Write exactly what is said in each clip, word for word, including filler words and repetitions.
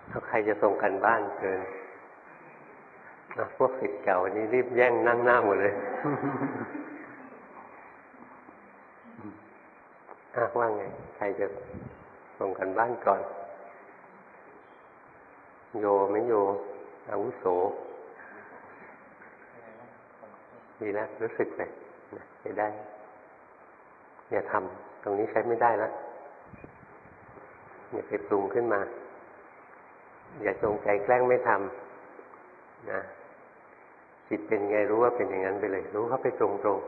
ถ้าใครจะส่งกันบ้านเกินนะพวกศิษย์เก่านี่รีบแย่งนั่งหน้าหมดเลยอ่ะว่าไงใครจะส่งกันบ้านก่อนโยไม่โยอาวุโสดีแล้วรู้สึกไปนะใช้ได้อย่าทำตรงนี้ใช้ไม่ได้แล้วอย่าไปปรุงขึ้นมาอย่าจงใจแกล้งไม่ทำนะจิตเป็นไงรู้ว่าเป็นอย่างนั้นไปเลยรู้เข้าไปตรงตรง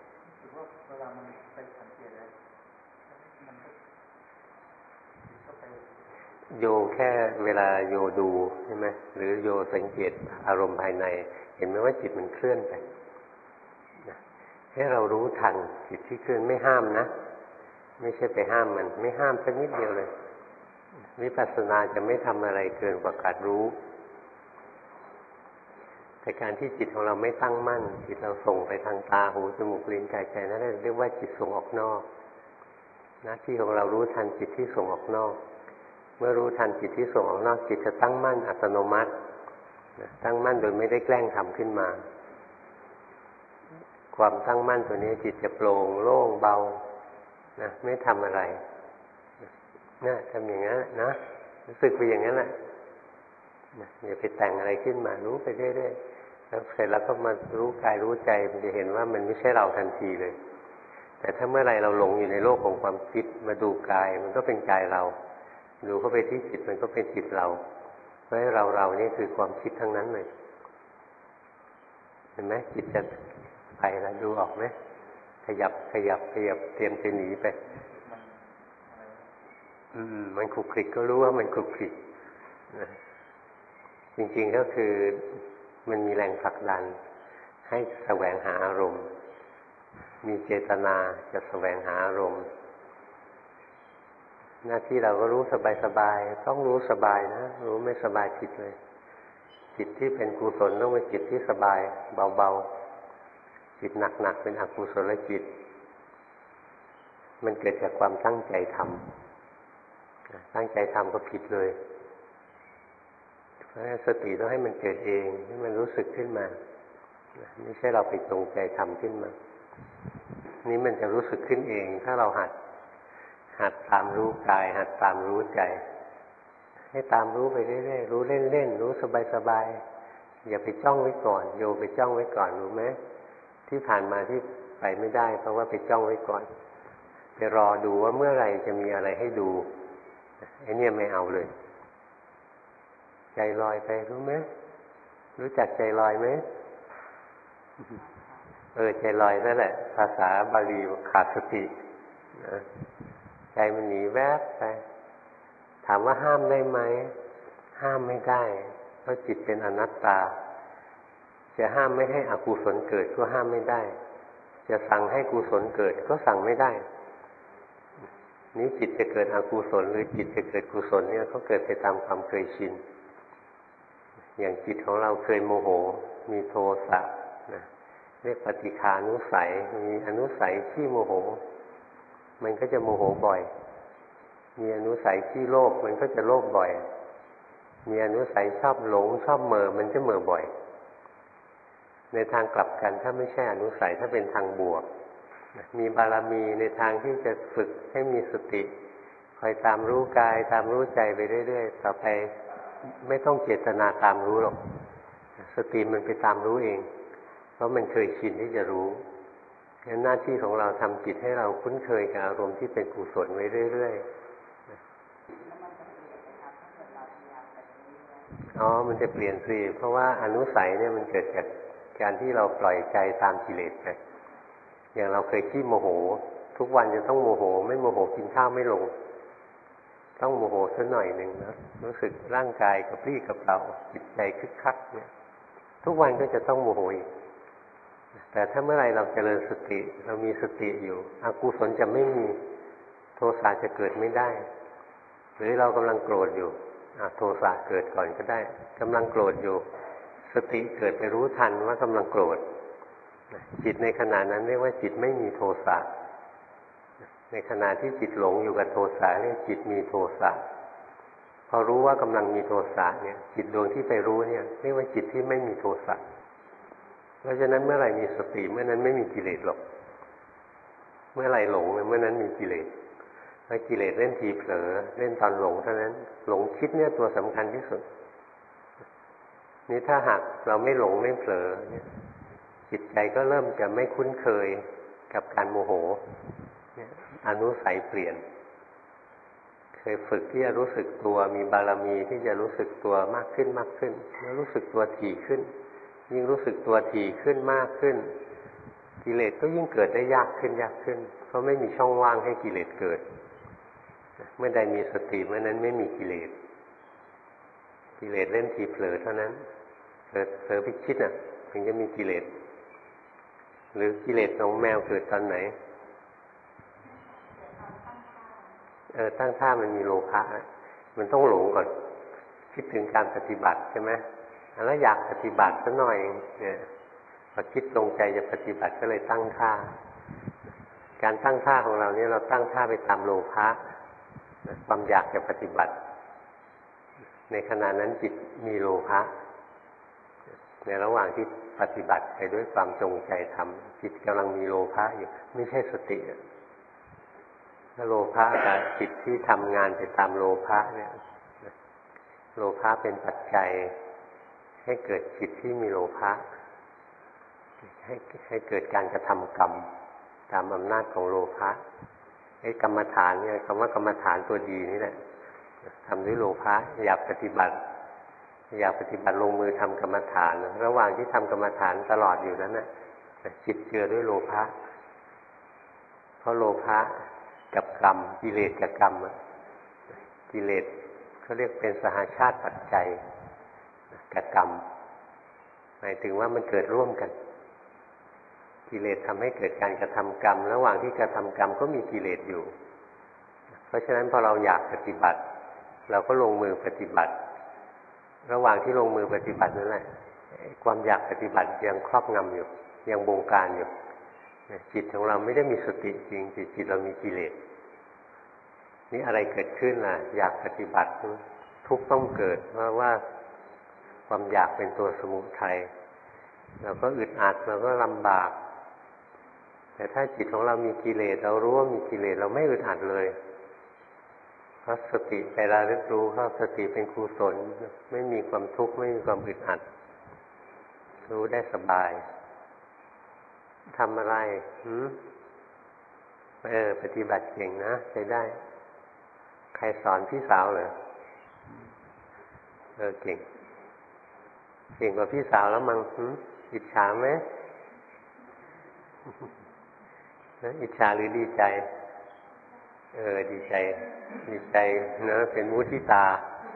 โยแค่เวลาโยดูใช่ไหมหรือโยสังเกตอารมณ์ภายในเห็นไหมว่าจิตมันเคลื่อนไปให้เรารู้ทันจิตที่เคลื่อนไม่ห้ามนะไม่ใช่ไปห้ามมันไม่ห้ามสักนิดเดียวเลยวิปัสสนาจะไม่ทำอะไรเกินกว่าการรู้แต่การที่จิตของเราไม่ตั้งมั่นจิตเราส่งไปทางตาหูจมูกลิ้นกายใจนั่นเรียกว่าจิตส่งออกนอกหน้าที่ของเรารู้ทันจิตที่ส่งออกนอกเมื่อรู้ทันจิตที่ส่งออกนอกจิตจะตั้งมั่นอัตโนมัติตั้งมั่นโดยไม่ได้แกล้งทำขึ้นมาความตั้งมั่นตัวนี้จิตจะโปร่งโล่งเบานะไม่ทำอะไรนะทำอย่างนั้นนะรู้สึกไปอย่างนั้นแหละนะอย่าไปแต่งอะไรขึ้นมารู้ไปเรื่อยๆแล้วเสร็จแล้วก็มารู้กายรู้ใจมันจะเห็นว่ามันไม่ใช่เราทันทีเลยแต่ถ้าเมื่อไรเราหลงอยู่ในโลกของความคิดมาดูกายมันก็เป็นกายเราดูเข้าไปที่จิตมันก็เป็นจิตเราเพราะเราเรานี่คือความคิดทั้งนั้นเลยเห็นไหมจิตจะไปแล้วดูออกไหมขยับขยับขยับเตรียมจะหนีไปอืมมันคลุกคลิกก็รู้ว่ามันคลุกคลิกนะจริงๆก็คือมันมีแรงผลักดันให้แสวงหาอารมณ์มีเจตนาจะแสวงหาอารมณ์หน้าที่เราก็รู้สบายๆต้องรู้สบายนะรู้ไม่สบายจิตเลยจิตที่เป็นกุศลต้องเป็นจิตที่สบายเบาๆจิตหนักๆเป็นอกุศลจิตมันเกิดจากความตั้งใจทำตั้งใจทำก็ผิดเลยเพราะสติต้องให้มันเกิดเองให้มันรู้สึกขึ้นมาไม่ใช่เราไปจงใจทำขึ้นมานี่มันจะรู้สึกขึ้นเองถ้าเราหัดหัดตามรู้กายหัดตามรู้ใจให้ตามรู้ไปเรื่อยๆรู้เล่นๆรู้สบายๆอย่าไปจ้องไว้ก่อนโยไปจ้องไว้ก่อนรู้ไหมที่ผ่านมาที่ไปไม่ได้เพราะว่าไปจ้องไว้ก่อนไปรอดูว่าเมื่อไหร่จะมีอะไรให้ดูไอ้เนี่ยไม่เอาเลยใจลอยไปรู้ไหมรู้จักใจลอยไหมเออใจลอยนั่นแหละภาษาบาลีขาดสตินะใจมันหนีแวบไปถามว่าห้ามได้ไหมห้ามไม่ได้เพราะจิตเป็นอนัตตาจะห้ามไม่ให้อกุศลเกิดก็ห้ามไม่ได้จะสั่งให้กุศลเกิดก็สั่งไม่ได้นี้จิตจะเกิดอกุศลหรือจิตจะเกิดกุศลเนี่ยเขาเกิดไปตามความเคยชินอย่างจิตของเราเคยโมโหมีโทสะนะเรียกปฏิฆานุสัยมีอนุสัยที่โมโหมันก็จะโมโหบ่อยมีอนุสัยที่โลภมันก็จะโลภบ่อยมีอนุสัยชอบหลงชอบเหม่อมันจะเหม่อบ่อยในทางกลับกันถ้าไม่ใช่อนุสัยถ้าเป็นทางบวกมีบารมีในทางที่จะฝึกให้มีสติคอยตามรู้กายตามรู้ใจไปเรื่อยๆต่อไปไม่ต้องเจตนาตามรู้หรอกสติมันไปตามรู้เองเพราะมันเคยชินที่จะรู้งั้นหน้าที่ของเราทำจิตให้เราคุ้นเคยกับอารมณ์ที่เป็นกุศลไว้เรื่อยๆอ๋อมันจะเปลี่ยนสิเพราะว่าอนุสัยเนี่ยมันเกิดจากการที่เราปล่อยใจตามกิเลสไปอย่างเราเคยขี้โมโหทุกวันจะต้องโมโหไม่โมโหกินข้าวไม่ลงต้องโมโหสักหน่อยหนึ่งนะรู้สึกร่างกายกับรี่กับเราจิตใจคึกคักเนี่ยทุกวันก็จะต้องโมโหอีกแต่ถ้าเมื่อไรเราเจริญสติเรามีสติอยู่อกุศลจะไม่มีโทสะจะเกิดไม่ได้หรือเรากำลังโกรธอยู่โทสะเกิดก่อนก็ได้กำลังโกรธอยู่สติเกิดไปรู้ทันว่ากำลังโกรธจิตในขณะนั้นเรียกว่าจิตไม่มีโทสะในขณะที่จิตหลงอยู่กับโทสะเรียกจิตมีโทสะพอรู้ว่ากำลังมีโทสะเนี่ยจิตดวงที่ไปรู้เนี่ยเรียกว่าจิตที่ไม่มีโทสะเพราะฉะนั้นเมื่อไหร่มีสติเมื่อนั้นไม่มีกิเลสหรอกเมื่อไหร่หลงเมื่อนั้นมีกิเลสถ้ากิเลสเล่นทีเผลอเล่นตอนหลงเท่านั้นหลงคิดเนี่ยตัวสำคัญที่สุดนี่ถ้าหากเราไม่หลงไม่เผลอเนี่ยจิตใจก็เริ่มจะไม่คุ้นเคยกับการโมโหเนี่ยอนุสัยเปลี่ยนเคยฝึกที่จะรู้สึกตัวมีบารมีที่จะรู้สึกตัวมากขึ้นมากขึ้นแล้วรู้สึกตัวถี่ขึ้นยิ่งรู้สึกตัวถี่ขึ้นมากขึ้นกิเลสก็ยิ่งเกิดได้ยากขึ้นยากขึ้นเพราะไม่มีช่องว่างให้กิเลสเกิดเมื่อใดมีสติเมื่อนั้นไม่มีกิเลสกิเลสเล่นทีเผลอเท่านั้นเผลอเผลอไปคิดอ่ะถึงจะมีกิเลสหรือกิเลสของแมวเกิดตอนไหนเออตั้งท่ามันมีโลภะมันต้องหลงก่อนคิดถึงการปฏิบัติใช่ไหมแล้วอยากปฏิบัติสักหน่อยเนี่ยพอคิดลงใจจะปฏิบัติก็เลยตั้งท่าการตั้งท่าของเราเนี่ยเราตั้งท่าไปตามโลภะความอยากจะปฏิบัติในขณะนั้นจิตมีโลภะในระหว่างที่ปฏิบัติไปด้วยความจงใจทำจิตกำลังมีโลภะอยู่ไม่ใช่สติถ้าโลภะกับจิตที่ทำงานไปตามโลภะเนี่ยโลภะเป็นปัจจัยให้เกิดจิตที่มีโลภะให้ให้เกิดการกระทำกรรมตามอำนาจของโลภะไอ้กรรมฐานเนี่ยคำว่ากรรมฐานตัวดีนี่แหละทำด้วยโลภะอยากปฏิบัติอยากปฏิบัติลงมือทำกรรมฐานระหว่างที่ทำกรรมฐานตลอดอยู่นั้นน่ะจิตเจือด้วยโลภะเพราะโลภะกับกรรมกิเลสกับกรรมกิเลสเขาเรียกเป็นสหชาติปัจจัยกับกรรมหมายถึงว่ามันเกิดร่วมกันกิเลสทำให้เกิดการกระทำกรรมระหว่างที่กระทำกรรมก็มีกิเลสอยู่เพราะฉะนั้นพอเราอยากปฏิบัติเราก็ลงมือปฏิบัติระหว่างที่ลงมือปฏิบัตินั่นแหละความอยากปฏิบัติยังครอบงำอยู่ยังบงการอยู่จิตของเราไม่ได้มีสติจริงจิตเรามีกิเลสนี่อะไรเกิดขึ้นล่ะอยากปฏิบัติทุกข์ต้องเกิดเพราะว่าความอยากเป็นตัวสมุทัยเราก็อึดอัดเราก็ลำบากแต่ถ้าจิตของเรามีกิเลสเรารู้ว่ามีกิเลสเราไม่อึดอัดเลยเพราะสติไประลึกรู้เพราะสติเป็นกุศลไม่มีความทุกข์ไม่มีความอึดอัดรู้ได้สบายทำอะไรหืมเออปฏิบัติเก่งนะใช้ได้ใครสอนพี่สาวเหรอเออเก่งเก่งกว่าพี่สาวแล้วมั้งหืมอิจฉาไหมอิจฉาหรือดีใจเออดีใจดีใจเนอะเป็นมุทิตา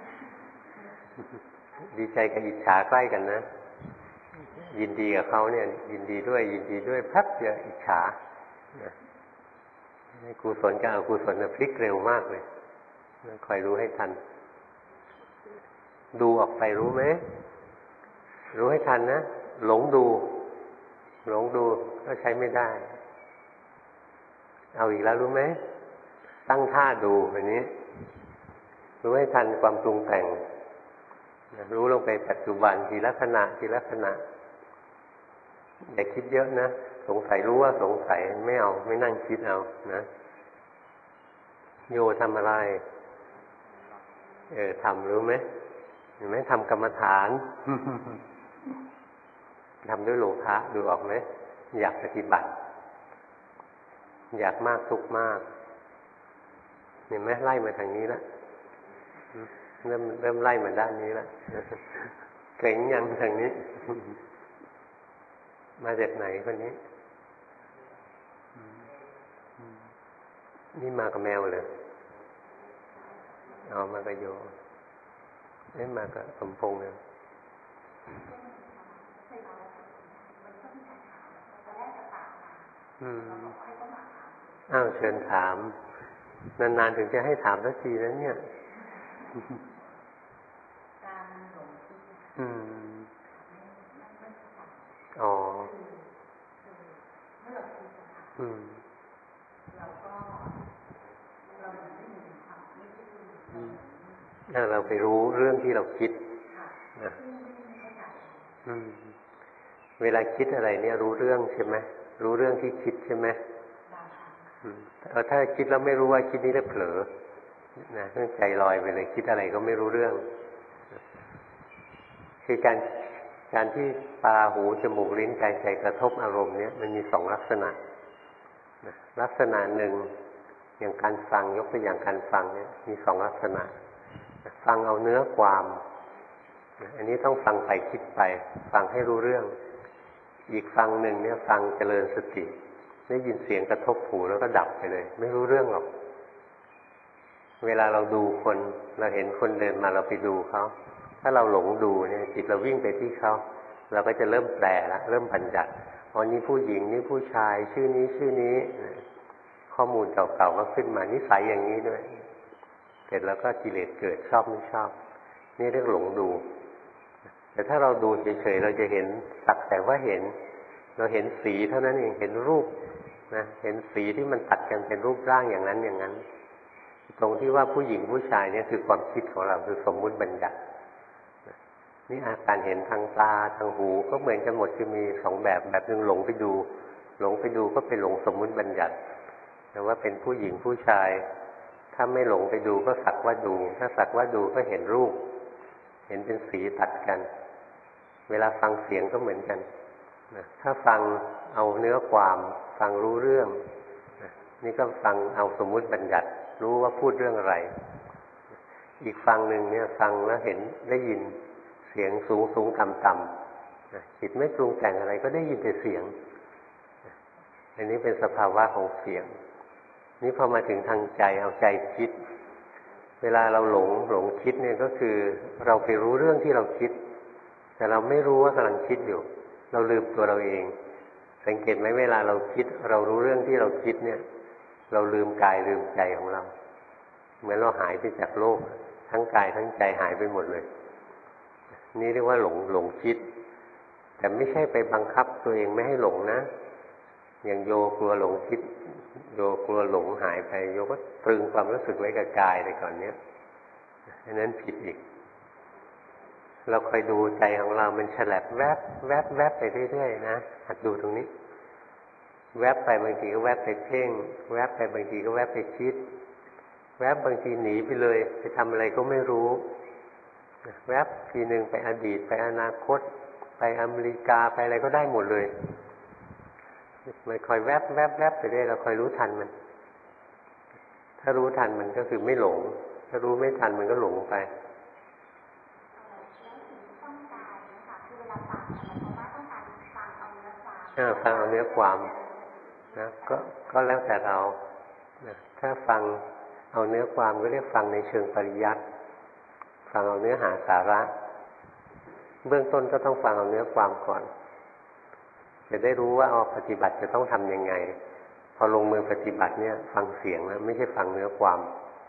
ดีใจกับอิจฉาใกล้กันนะยินดีกับเขาเนี่ยยินดีด้วยยินดีด้วยแป๊บเดียวอิจฉากุศลกับอกุศลพลิกเร็วมากเลยคอยรู้ให้ทันดูออกไปรู้ไหมรู้ให้ทันนะหลงดูหลงดูก็ใช้ไม่ได้เอาอีกแล้วรู้ไหมตั้งท่าดูแบบนี้รู้ให้ทันความปรุงแต่งรู้ลงไปปัจจุบันทีละขณะทีละขณะอย่าคิดเยอะนะสงสัยรู้ว่าสงสัยไม่เอาไม่นั่งคิดเอานะโยทำอะไรเออทำรู้ไหมเห็นไหมทำกรรมฐานทำด้วยโลภะดูออกไหมอยากปฏิบัติอยากมากทุกข์มากเห็นไหมไล่มาทางนี้แล้วเริ่มเริ่มไล่มาด้านนี้แล้วเกร็งยังทางนี้มาจากไหนคนนี้นี่มากับแมวเลยเอามากับโยนี่มากับสมพงษ์เลยอ้าวเชิญถามนานๆถึงจะให้ถามสักทีแล้วเนี่ยอืมอ๋ออืมเราไปรู้เรื่องที่เราคิดนะเวลาคิดอะไรเนี่ยรู้เรื่องใช่ไหมรู้เรื่องที่คิดใช่ไหมเออถ้าคิดแล้วไม่รู้ว่าคิดนี้แล้วเผลอนะเรื่องใจลอยไปเลยคิดอะไรก็ไม่รู้เรื่องคือการการที่ตาหูจมูกลิ้นกายใจกระทบอารมณ์เนี่ยมันมีสองลักษณะนะลักษณะหนึ่งอย่างการฟังยกตัวอย่างการฟังเนี่ยมีสองลักษณะฟังเอาเนื้อความอันนี้ต้องฟังไปคิดไปฟังให้รู้เรื่องอีกฟังหนึ่งเนี่ยฟังเจริญสติได้ยินเสียงกระทบหูแล้วก็ดับไปเลยไม่รู้เรื่องหรอกเวลาเราดูคนเราเห็นคนเดินมาเราไปดูเขาถ้าเราหลงดูเนี่ยจิตเราวิ่งไปที่เขาเราก็จะเริ่มแปลละเริ่มบัญญัติอ๋อนี่ผู้หญิงนี่ผู้ชายชื่อนี้ชื่อนี้ข้อมูลเก่าๆก็ขึ้นมานิสัยอย่างนี้ด้วยเสร็จแล้วก็กิเลสเกิดชอบไม่ชอบนี่เรียกหลงดูแต่ถ้าเราดูเฉยๆเราจะเห็นสักแต่ว่าเห็นเราเห็นสีเท่านั้นเองเห็นรูปนะเห็นสีที่มันตัดกันเป็นรูปร่างอย่างนั้นอย่างนั้นตรงที่ว่าผู้หญิงผู้ชายเนี่ยคือความคิดของเราคือสมมุติบัญญัตินี่อาการเห็นทางตาทางหูก็เหมือนกันหมดคือมีสองแบบแบบนึงหลงไปดูหลงไปดูก็ไปหลงสมมุติบัญญัติแต่ว่าเป็นผู้หญิงผู้ชายถ้าไม่หลงไปดูก็สักว่าดูถ้าสักว่าดูก็เห็นรูปเห็นเป็นสีตัดกันเวลาฟังเสียงก็เหมือนกันนะถ้าฟังเอาเนื้อความฟังรู้เรื่องนะนี่ก็ฟังเอาสมมุติบัญญัติรู้ว่าพูดเรื่องอะไรอีกฟังหนึ่งเนี่ยฟังแล้วเห็นได้ยินเสียงสูงสูงต่ำต่ำนะจิตไม่ปรุงแต่งอะไรก็ได้ยินแต่เสียงนะอันนี้เป็นสภาวะของเสียงนี่พอมาถึงทางใจเอาใจคิดเวลาเราหลงหลงคิดเนี่ยก็คือเราไปรู้เรื่องที่เราคิดแต่เราไม่รู้ว่ากำลังคิดอยู่เราลืมตัวเราเองสังเกตไหมเวลาเราคิดเรารู้เรื่องที่เราคิดเนี่ยเราลืมกายลืมใจของเราเหมือนเราหายไปจากโลกทั้งกายทั้งใจหายไปหมดเลยนี่เรียกว่าหลงหลงคิดแต่ไม่ใช่ไปบังคับตัวเองไม่ให้หลงนะอย่างโยกลัวหลงคิดโยกลัวหลงหายไปโยก็ตรึงความรู้สึกไว้กับกายเลยก่อนเนี้ยอันนั้นผิดอีกเราคอยดูใจของเรามันฉลับแวบแวบแวบไปเรื่อยๆนะหัดดูตรงนี้แวบไปบางทีก็แวบไปเพ่งแวบไปบางทีก็แวบไปคิดแวบบางทีหนีไปเลยไปทำอะไรก็ไม่รู้แวบทีหนึ่งไปอดีตไปอนาคตไปอเมริกาไปอะไรก็ได้หมดเลยมันคอยแวบแวบแวบไปเรื่อยเราคอยรู้ทันมันถ้ารู้ทันมันก็คือไม่หลงถ้ารู้ไม่ทันมันก็หลงไปฟังเอาเนื้อความนะก็ก็แล้วแต่เรานะถ้าฟังเอาเนื้อความก็เรียกฟังในเชิงปริยัติฟังเอาเนื้อหาสาระเบื้องต้นก็ต้องฟังเอาเนื้อความก่อนจะได้รู้ว่าเอาปฏิบัติจะต้องทำยังไงพอลงมือปฏิบัติเนี่ยฟังเสียงนะไม่ใช่ฟังเนื้อความ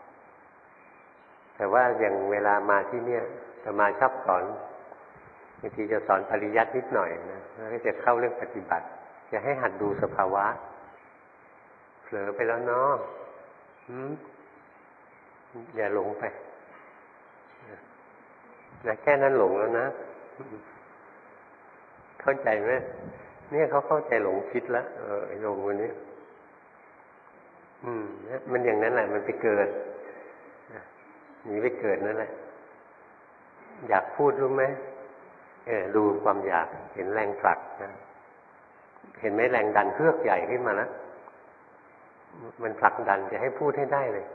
แต่ว่าอย่างเวลามาที่เนี่ยจะมาชอบสอนบางทีจะสอนปริยัตินิดหน่อยนะแล้วก็จะเข้าเรื่องปฏิบัติจะให้หัดดูสภาวะเผลอไปแล้วเนาะอย่าหลงไปนะแค่นั้นหลงแล้วนะเข้าใจไหมเนี่ยเขาเข้าใจหลงคิดแล้วเออไอ้หลงคนนี้อืมมันอย่างนั้นแหละมันไปเกิดหนีไปเกิดนั่นแหละอยากพูดรู้ไหมเออดูความอยากเห็นแรงผลักนะเห็นไหมแรงดันเครือกใหญ่ขึ้นมาแล้วมันผลักดันจะให้พูดให้ได้เลย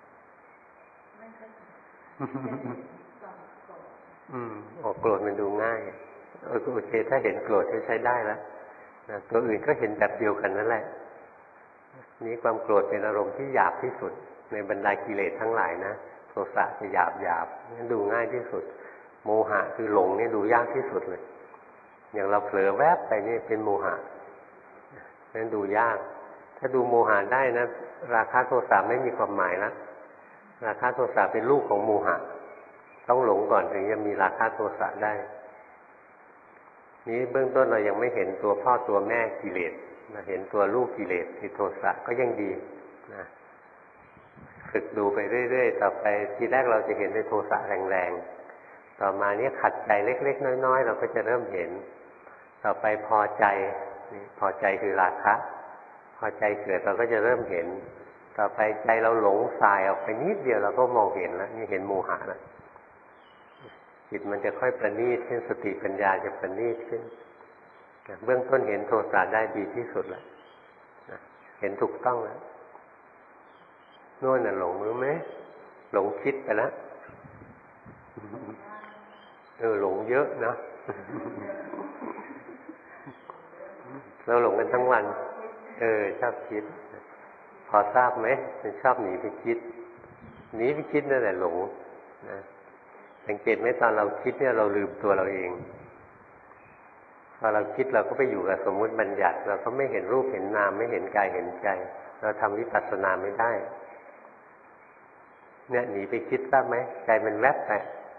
อืมออกโกรธมันดูง่ายเออโอเคถ้าเห็นโกรธก็ใช้ได้แล้วนะตัวอื่นก็เห็นแบบเดียวกันนั่นแหละนี้ความโกรธเป็นอารมณ์ที่หยาบที่สุดในบรรดากิเลสทั้งหลายนะโทสะจะหยาบหยาบนี่ดูง่ายที่สุดโมหะคือหลงนี่ดูยากที่สุดเลยอย่างเราเผลอแวบไปนี่เป็นโมหะนั่นดูยากถ้าดูโมหะได้นะราคะโทสะไม่มีความหมายนะราคะโทสะเป็นลูกของโมหะต้องหลงก่อนถึงจะมีราคะโทสะได้นี้เบื้องต้นเรายังไม่เห็นตัวพ่อตัวแม่กิเลสเห็นตัวลูกกิเลสคือโทสะก็ยังดีนะฝึกดูไปเรื่อยๆต่อไปทีแรกเราจะเห็นในโทสะแรงๆต่อมาเนี่ยขัดใจเล็กๆน้อยๆเราก็จะเริ่มเห็นต่อไปพอใจพอใจคือราคะพอใจเกิดเราก็จะเริ่มเห็นต่อไปใจเราหลงสายออกไปนิดเดียวเราก็มองเห็นแล้วนี่เห็นโมหะแล้วจิตมันจะค่อยประณีตขึ้นสติปัญญาจะประณีตขึ้นเบื้องต้นเห็นโทสะได้ดีที่สุดแล้วเห็นถูกต้องแล้วโน่นน่ะหลงรู้ไหมหลงคิดไปแล้วเออหลงเยอะนะเราหลงกันทั้งวันเออชอบคิดพอทราบไหมมันชอบหนีไปคิดหนีไปคิดนั่นแหละหลงนะสังเกตไหมตอนเราคิดเนี่ยเราลืมตัวเราเองพอเราคิดเราก็ไปอยู่กับสมมุติบัญญัติเราก็ไม่เห็นรูปเห็นนามไม่เห็นกายเห็นใจเราทำวิปัสสนาไม่ได้เนี่ยหนีไปคิดทราบไหมใจมันแวบไป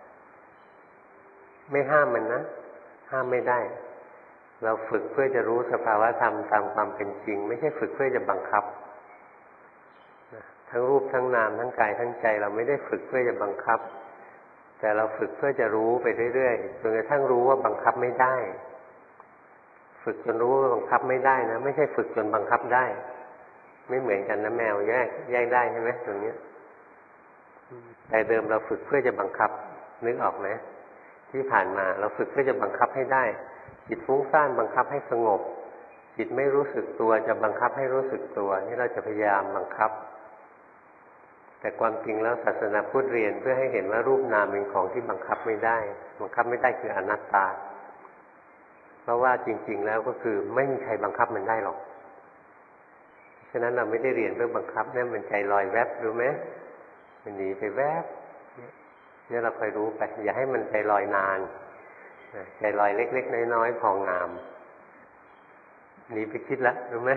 ไม่ห้ามมันนะห้ามไม่ได้เราฝึกเพื่อจะรู้สภาวะธรรมตามความเป็นจริงไม่ใช่ฝึกเพื่อจะบังคับทั้งรูปทั้งนามทั้งกายทั้งใจเราไม่ได้ฝึกเพื่อจะบังคับแต่เราฝึกเพื่อจะรู้ไปเรื่อยๆจนกระทั่งรู้ว่าบังคับไม่ได้ฝึกจนรู้ว่าบังคับไม่ได้นะไม่ใช่ฝึกจนบังคับได้ไม่เหมือนกันนะแมวแยกแยกได้ใช่ไหมตรงนี้แต่เดิมเราฝึกเพื่อจะบังคับนึกออกไหมที่ผ่านมาเราฝึกเพื่อจะบังคับให้ได้จิตฟุ้งซ่านบังคับให้สงบจิตไม่รู้สึกตัวจะบังคับให้รู้สึกตัวนี่เราจะพยายามบังคับแต่ความจริงแล้วศาสนาพุทธเรียนเพื่อให้เห็นว่ารูปนามเป็นของที่บังคับไม่ได้บังคับไม่ได้คืออนัตตาเพราะว่าจริงๆแล้วก็คือไม่มีใครบังคับมันได้หรอกฉะนั้นเราไม่ได้เรียนเพื่อบังคับเนี่ยมันใจลอยแวบรู้ไหมมันหนีไปแวบเนี่ยเราคอยรู้ไปอย่าให้มันใจลอยนานใจลอยเล็กๆน้อยๆพองามหนีไปคิดแล้วรู้ไหม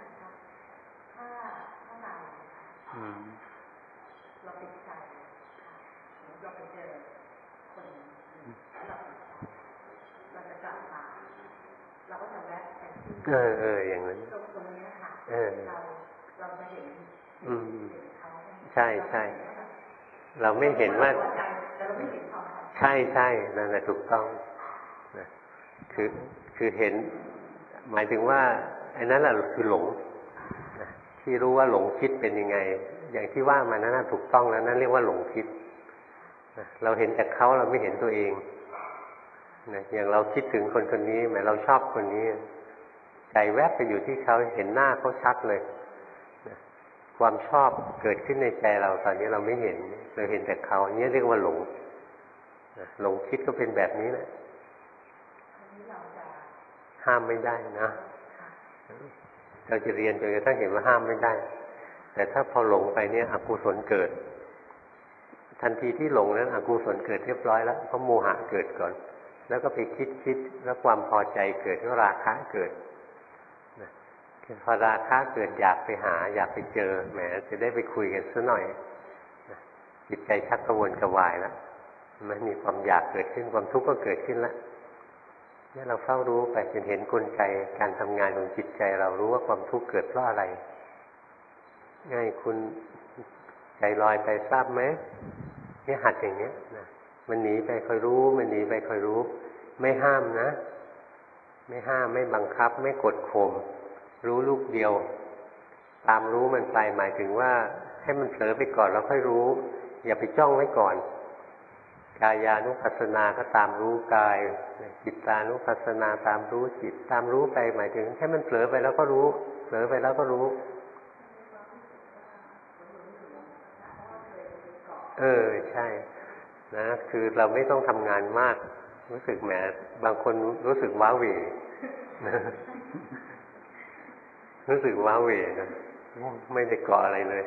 เราไปใจเราไปเจอคนเราเราจะกลับมาเราก็จะแวะไปที่เออเอออย่างนั้นตรงตรงนี้ค่ะเราเราจะเห็นอืมใช่ใช่เราไม่เห็นว่าใช่ใช่นั่นแหละถูกต้องนะคือคือเห็นหมายถึงว่าไอ้นั้นแหละคือหลงนะที่รู้ว่าหลงคิดเป็นยังไงอย่างที่ว่ามานั้นถูกต้องแล้วนั่นเรียกว่าหลงคิดนะเราเห็นแต่เขาเราไม่เห็นตัวเองนะอย่างเราคิดถึงคนคนนี้หมายเราชอบคนนี้ใจแวบไปอยู่ที่เขาเห็นหน้าเขาชัดเลยนะความชอบเกิดขึ้นในใจเราตอนนี้เราไม่เห็นเราเห็นแต่เขาเนี้ยเรียกว่าหลงนะหลงคิดก็เป็นแบบนี้แหละห้ามไม่ได้นะเราจะเรียนจนกระทั่งเห็นว่าห้ามไม่ได้แต่ถ้าพอหลงไปเนี่ยอกุศลเกิดทันทีที่หลงนั้นอกุศลเกิดเรียบร้อยแล้วเพราะโมหะเกิดก่อนแล้วก็ไปคิดคิดแล้วความพอใจเกิดก็ราคะเกิดพอราคะเกิดอยากไปหาอยากไปเจอแหมจะได้ไปคุยกันสักหน่อยจิตใจชักกระวนกระวายแล้วมันมีความอยากเกิดขึ้นความทุกข์ก็เกิดขึ้นแล้วนี่เราเฝ้ารู้ไปจนเห็นกลไกการทำงานของจิตใจเรารู้ว่าความทุกข์เกิดเพราะอะไรง่ายคุณใจลอยไปทราบไหมนี่หัดอย่างนี้นะมันหนีไปคอยรู้มันหนีไปคอยรู้ไม่ห้ามนะไม่ห้ามไม่บังคับไม่กดข่มรู้ลูกเดียวตามรู้มันไปหมายถึงว่าให้มันเผลอไปก่อนแล้วค่อยรู้อย่าไปจ้องไว้ก่อนกายานุปัสสนาก็ตามรู้กายจิตตานุปัสสนาตามรู้จิตตามรู้ไปหมายถึงให้มันเผลอไปแล้วก็รู้เผลอไปแล้วก็รู้เออใช่นะคือเราไม่ต้องทำงานมากรู้สึกแหมบางคนรู้สึกว้าเหวนะรู้สึกว้าเหวนะไม่ได้เกาะอะไรเลย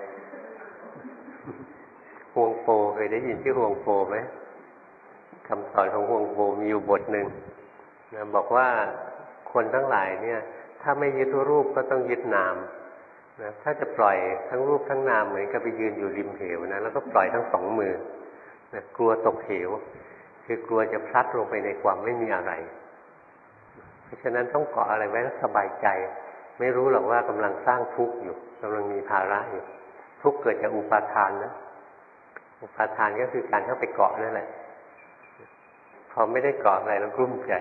ฮวงโปเคยได้ยินชื่อฮวงโปไหมคำสอนของฮวงโปมีอยู่บทหนึ่งนะบอกว่าคนทั้งหลายเนี่ยถ้าไม่ยึดรูปก็ต้องยึดนามนะถ้าจะปล่อยทั้งรูปทั้งนามเหมือนกับไปยืนอยู่ริมเหวนะแล้วก็ปล่อยทั้งสองมือนะกลัวตกเหวคือกลัวจะพลัดลงไปในความไม่มีอะไรเพราะฉะนั้นต้องเกาะอะไรไว้แล้วสบายใจไม่รู้หรอกว่ากำลังสร้างทุกข์อยู่กำลังมีภาระอยู่ทุกข์เกิดจากอุปาทานนะอุปาทานก็คือการเข้าไปเกาะนั่นแหละพอไม่ได้เกาะอะไรแล้วกลุ้มใจ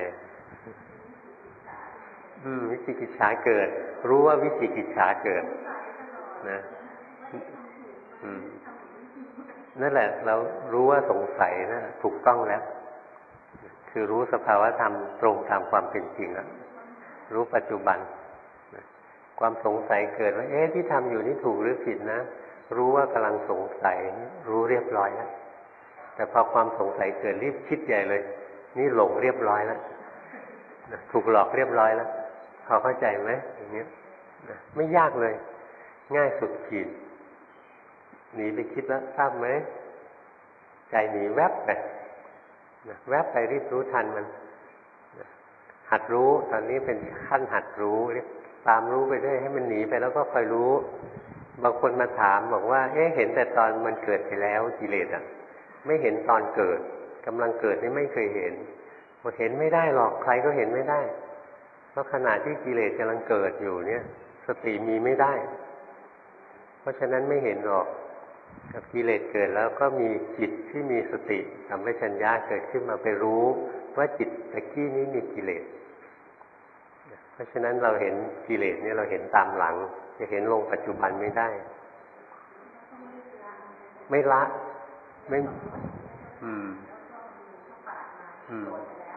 อืมวิจิกิจฉาเกิดรู้ว่าวิจิกิจฉาเกิดนะอืมนั่นแหละเรารู้ว่าสงสัยนะถูกต้องแล้วคือรู้สภาวะธรรมตรงตามความเป็นจริงแล้วรู้ปัจจุบันความสงสัยเกิดว่าเอ๊ะที่ทำอยู่นี่ถูกหรือผิดนะรู้ว่ากำลังสงสัยรู้เรียบร้อยแล้วแต่พอความสงสัยเกิดรีบคิดใหญ่เลยนี่หลงเรียบร้อยแล้วถูกหลอกเรียบร้อยแล้วพอเข้าใจไหมอย่างนี้ไม่ยากเลยง่ายสุดขีดหนีไปคิดแล้วทราบไหมใจหนีแวบไปแวบไปรีบรู้ทันมันหัดรู้ตอนนี้เป็นขั้นหัดรู้ตามรู้ไปได้ให้มันหนีไปแล้วก็คอยรู้บางคนมาถามบอกว่าเอ๊ะเห็นแต่ตอนมันเกิดไปแล้วกิเลสอ่ะไม่เห็นตอนเกิดกำลังเกิดนี่ไม่เคยเห็นบอกเห็นไม่ได้หรอกใครก็เห็นไม่ได้เพราะขณะที่กิเลสกำลังเกิดอยู่เนี่ยสติมีไม่ได้เพราะฉะนั้นไม่เห็นหรอกกับกิเลสเกิดแล้วก็มีจิตที่มีสติสัมปชัญญะเกิดขึ้นมาไปรู้ว่าจิตตะกี้นี้มีกิเลสเพราะฉะนั้นเราเห็นกิเลสเนี่ยเราเห็นตามหลังจะเห็นลงปัจจุบันไม่ได้ไม่ละไม่อืมอืม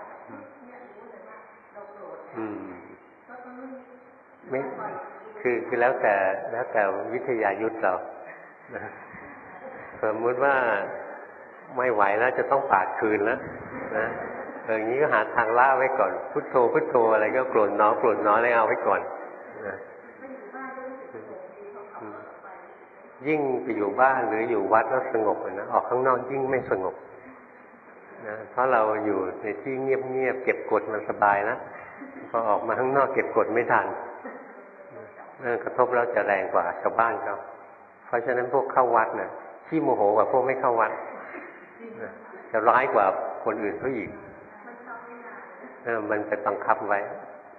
อืมไม่คือคือแล้วแต่แล้วแต่วิทยายุทธเราสมมติว่าไม่ไหวแล้วจะต้องปาดคืนแล้วนะอย่างนี้ก็หาทางล่าไว้ก่อนพุทโธพุทโธอะไรก็โกรธน้อโกรธน้ออะไรเอาไว้ก่อนนะยิ่งไปอยู่บ้านหรืออยู่วัดแล้วสงบนะออกข้างนอกยิ่งไม่สงบนะเพราะเราอยู่ในที่เงียบๆเก็บกดมันสบายแล้วพอออกมาข้างนอกเก็บกดไม่ทันกระทบแล้วจะแรงกว่าชาวบ้านเขาเพราะฉะนั้นพวกเข้าวัดน่ะขี้โมโหกว่าพวกไม่เข้าวัดจะร้ายกว่าคนอื่นเขาอีกเออมันเป็นบังคับไว้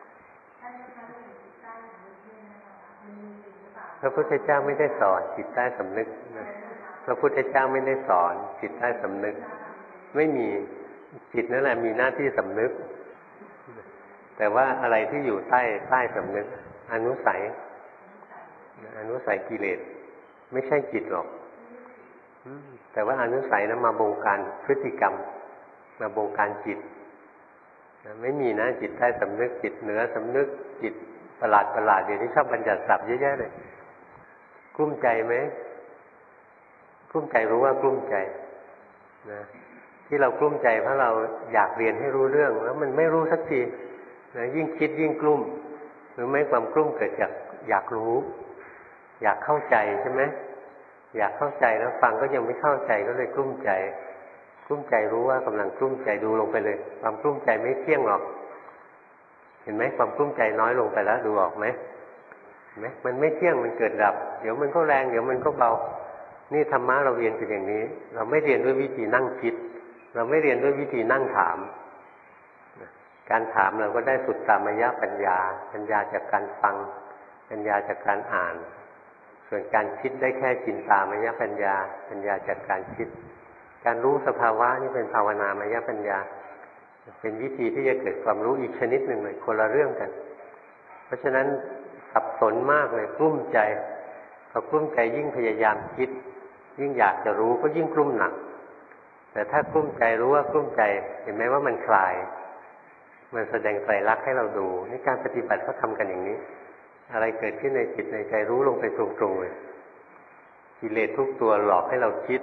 พระพุทธเจ้าไม่ได้สอนจิตใต้สำนึกนะพระพุทธเจ้าไม่ได้สอนจิตใต้สำนึกไม่มีจิตนั่นแหละมีหน้าที่สำนึกแต่ว่าอะไรที่อยู่ใต้ใต้สำนึกอนุสัยอนุสัยกิเลสไม่ใช่จิตหรอกแต่ว่าอนุสัยนั้นมาบงการพฤติกรรมมาบงการจิตไม่มีนะจิตใต้สำนึกจิตเหนือสำนึกจิตประหลาดประหลาดเดี๋ยวนี้ชอบบัญญัติศัพท์เยอะแยะเลยกลุ้มใจไหมกลุ้มใจรู้ว่ากลุ้มใจนะที่เรากลุ้มใจเพราะเราอยากเรียนให้รู้เรื่องแล้วมันไม่รู้สักทีนะยิ่งคิดยิ่งกลุ้มหรือไม่ความกลุ้มเกิดจากอยากรู้อยากเข้าใจใช่ไหมอยากเข้าใจแล้วฟังก็ยังไม่เข้าใจก็เลยกลุ้มใจกลุ้มใจรู้ว่ากำลังกลุ้มใจดูลงไปเลยความกลุ้มใจไม่เที่ยงหรอกเห็นไหมความกลุ้มใจน้อยลงไปแล้วดูออกไหมเห็นไหมมันไม่เที่ยงมันเกิดดับเดี๋ยวมันก็แรงเดี๋ยวมันก็เบานี่ธรรมะเราเรียนเป็นอย่างนี้เราไม่เรียนด้วยวิธีนั่งคิดเราไม่เรียนด้วยวิธีนั่งถามการถามเราก็ได้สุตตามยปัญญาปัญญาจากการฟังปัญญาจากการอ่านส่วนการคิดได้แค่จินตามยปัญญาปัญญาจากการคิดการรู้สภาวะนี่เป็นภาวนามยปัญญาเป็นวิธีที่จะเกิดความรู้อีกชนิดหนึ่งเลยคนละเรื่องกันเพราะฉะนั้นสับสนมากเลยกลุ้มใจพอกลุ้มใจยิ่งพยายามคิดยิ่งอยากจะรู้ก็ยิ่งกลุ้มหนักแต่ถ้ากลุ้มใจรู้ว่ากลุ้มใจเห็นไหมว่ามันคลายมันแสดงไตรลักษณ์ให้เราดูนี่การปฏิบัติเขาทำกันอย่างนี้อะไรเกิดขึ้นในจิตในใจรู้ลงไปตรงๆเลยกิเลสทุกตัวหลอกให้เราคิด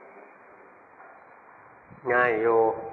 ง่ายโย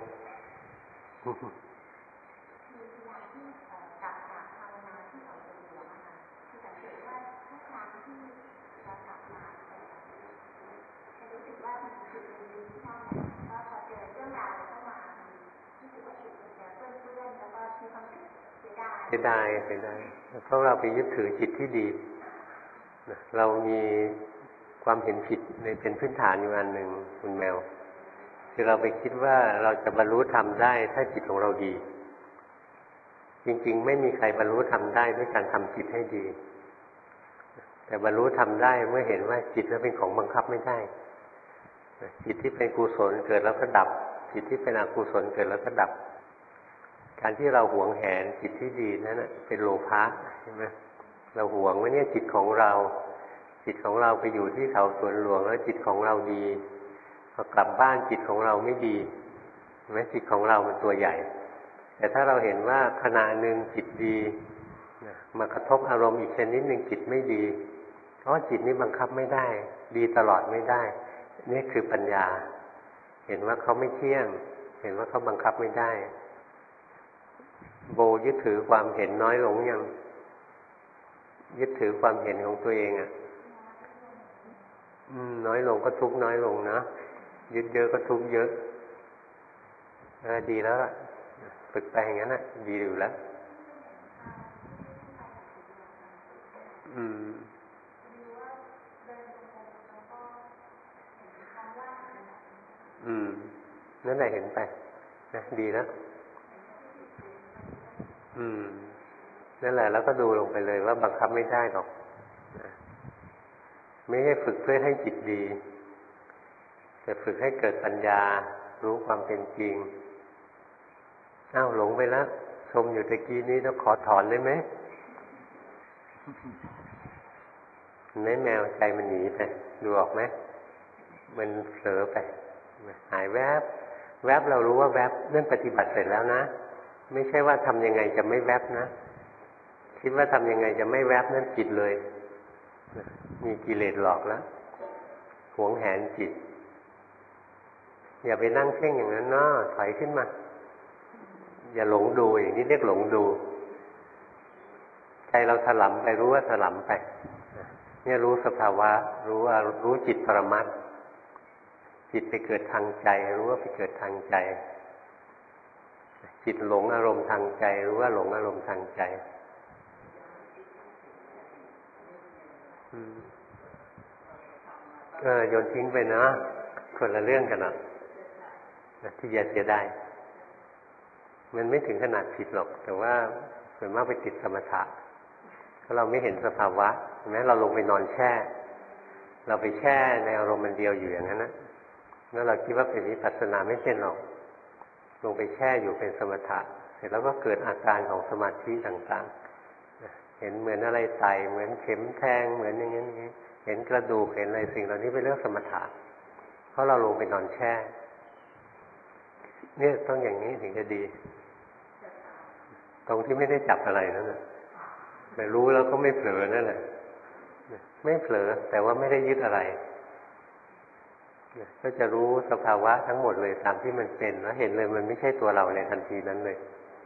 เสียดายเสียดายเพราะเราไปยึดถือจิตที่ดีเรามีความเห็นผิดในเป็นพื้นฐานอยู่อันหนึ่งคุณแมวคือเราไปคิดว่าเราจะบรรลุธรรมได้ถ้าจิตของเราดีจริงๆไม่มีใครบรรลุธรรมได้ด้วยการทำจิตให้ดีแต่บรรลุทำได้เมื่อเห็นว่าจิตนั้นเป็นของบังคับไม่ได้จิตที่เป็นกุศลเกิดแล้วก็ดับจิตที่เป็นอกุศลเกิดแล้วก็ดับการที่เราหวงแหนจิตที่ดีนั่นน่ะเป็นโลภะใช่ไหมเราหวงว่าเนี่ยจิตของเราจิตของเราไปอยู่ที่เขาสวนหลวงแล้วจิตของเราดีพอกลับบ้านจิตของเราไม่ดีใช่ไหมจิตของเราเป็นตัวใหญ่แต่ถ้าเราเห็นว่าขณะหนึ่งจิตดีมากระทบอารมณ์อีกชนิดหนึ่งจิตไม่ดีเพราะจิตนี้บังคับไม่ได้ดีตลอดไม่ได้นี่คือปัญญาเห็นว่าเขาไม่เที่ยงเห็นว่าเขาบังคับไม่ได้โบยึดถือความเห็นน้อยลงยังยึดถือความเห็นของตัวเองอ่ะอืมน้อยลงก็ทุกข์น้อยลงนะยึดเยอะก็ทุกข์เยอะเออดีแล้วล่ะฝึกไปอย่างนั้นน่ะดีอยู่แล้วอืมอืมนั่นแหละเห็นไปนะดีแล้วอืมนั่นแหละแล้วก็ดูลงไปเลยว่าบังคับไม่ได้หรอกนะไม่ให้ฝึกเพื่อให้จิตดีแต่ฝึกให้เกิดปัญญารู้ความเป็นจริงอ้าวหลงไปแล้วชมอยู่ตะกี้นี้ต้องขอถอนได้ไหมในแมวใจมันหนีไปดูออกไหมมันเผลอไปหายแวบแวบเรารู้ว่าแวบเรื่องปฏิบัติเสร็จแล้วนะไม่ใช่ว่าทำยังไงจะไม่แวบนะคิดว่าทำยังไงจะไม่แวบนั่นผิดเลยมีกิเลสหลอกแล้วหวงแหนจิตอย่าไปนั่งเพ่งอย่างนั้นเนาะถอยขึ้นมาอย่าหลงดูอย่างนี้เรียกหลงดูใจเราถลำไปรู้ว่าถลำไปเนี่ยรู้สภาวะรู้ว่ารู้จิตปรมัตถ์จิตไปเกิดทางใจรู้ว่าไปเกิดทางใจจิตหลงอารมณ์ทางใจรู้ว่าหลงอารมณ์ทางใจเออโยนทิ้งไปนะคนละเรื่องกันนะที่อย่าเสียดายมันไม่ถึงขนาดผิดหรอกแต่ว่าส่วนมากไปติดสมถะเพราะเราไม่เห็นสภาวะเห็นไหมเราลงไปนอนแช่เราไปแช่ในอารมณ์มันเดียวอยู่อย่างนั้นนะแล้วเราคิดว่าเป็นวิปัสสนาไม่เป็นหรอกลงไปแช่อยู่เป็นสมถะเสร็จแล้วก็เกิดอาการของสมาธิต่างๆเห็นเหมือนอะไรไต่เหมือนเข็มแทงเหมือนอย่างนี้เห็นกระดูกเห็นอะไรสิ่งเหล่านี้เป็นเรื่องสมถะเพราะเราลงไปนอนแช่เนี่ยต้องอย่างนี้ถึงจะดีตรงที่ไม่ได้จับอะไรนั่นแหละแต่รู้แล้วก็ไม่เผลอนั่นแหละไม่เผลอแต่ว่าไม่ได้ยึดอะไรก็จะรู้สภาวะทั้งหมดเลยตามที่มันเป็นแล้วเห็นเลยมันไม่ใช่ตัวเราในทันทีนั้นเลย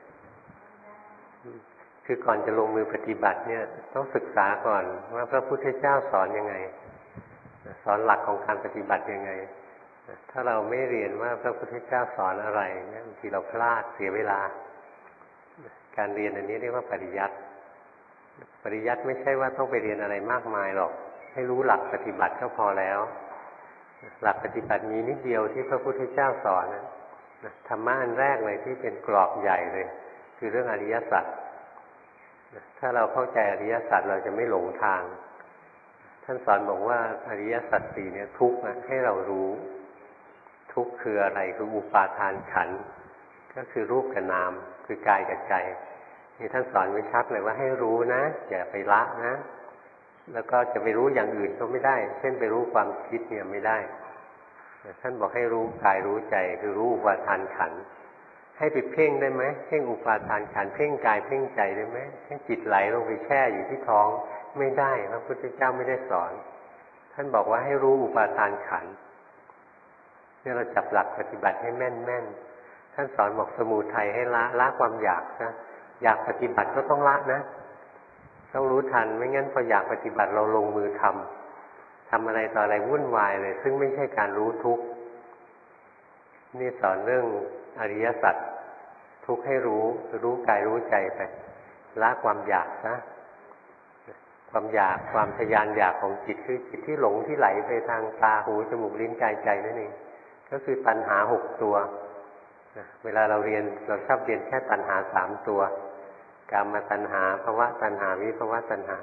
คือก่อนจะลงมือปฏิบัติเนี่ยต้องศึกษาก่อนว่าพระพุทธเจ้าสอนยังไงสอนหลักของการปฏิบัติยังไงถ้าเราไม่เรียนว่าพระพุทธเจ้าสอนอะไรเนี่ยบางทีเราพลาดเสียเวลาการเรียนอันนี้เรียกว่าปริยัติปริยัติไม่ใช่ว่าต้องไปเรียนอะไรมากมายหรอกให้รู้หลักปฏิบัติก็พอแล้วหลักปฏิบัติมีนิดเดียวที่พระพุทธเจ้าสอนนะธรรมะอันแรกเลยที่เป็นกรอบใหญ่เลยคือเรื่องอริยสัจถ้าเราเข้าใจอริยสัจเราจะไม่หลงทางท่านสอนบอกว่าอริยสัจสี่เนี่ยทุกข์ให้เรารู้ทุกข์คืออะไรคืออุปาทานขันธ์ก็คือรูปกับนามคือกายกับใจนี่ท่านสอนไว้ชัดเลยว่าให้รู้นะอย่าไปละนะแล้วก็จะไปรู้อย่างอื่นก็ไม่ได้เช่นไปรู้ความคิดเนี่ยไม่ได้ท่านบอกให้รู้กายรู้ใจคือรู้อุปาทานขันธ์ให้ไปเพ่งได้ไหมเพ่งอุปาทานขันธ์เพ่งกายเพ่งใจได้ไหมให้จิตไหลลงไปแช่อยู่ที่ท้องไม่ได้พระพุทธเจ้าไม่ได้สอนท่านบอกว่าให้รู้อุปาทานขันธ์เนี่ยเราจับหลักปฏิบัติให้แม่นแม่นท่านสอนบอกสมุทัยให้ละละความอยากนะอยากปฏิบัติก็ต้องละนะต้องรู้ทันไม่งั้นพออยากปฏิบัติเราลงมือทำทำอะไรต่ออะไรวุ่นวายเลยซึ่งไม่ใช่การรู้ทุกข์นี่สอนเรื่องอริยสัจทุกข์ให้รู้รู้กายรู้ใจไปละความอยากนะความอยากความทยานอยากของจิตคือจิตที่หลงที่ไหลไปทางตาหูจมูกลิ้นกายใจนั่นเองก็คือตัณหาหกตัวเวลาเราเรียนเราชอบเรียนแค่ตัณหาสามตัวกามตัณหาภวตัณหาวิภวตัณหา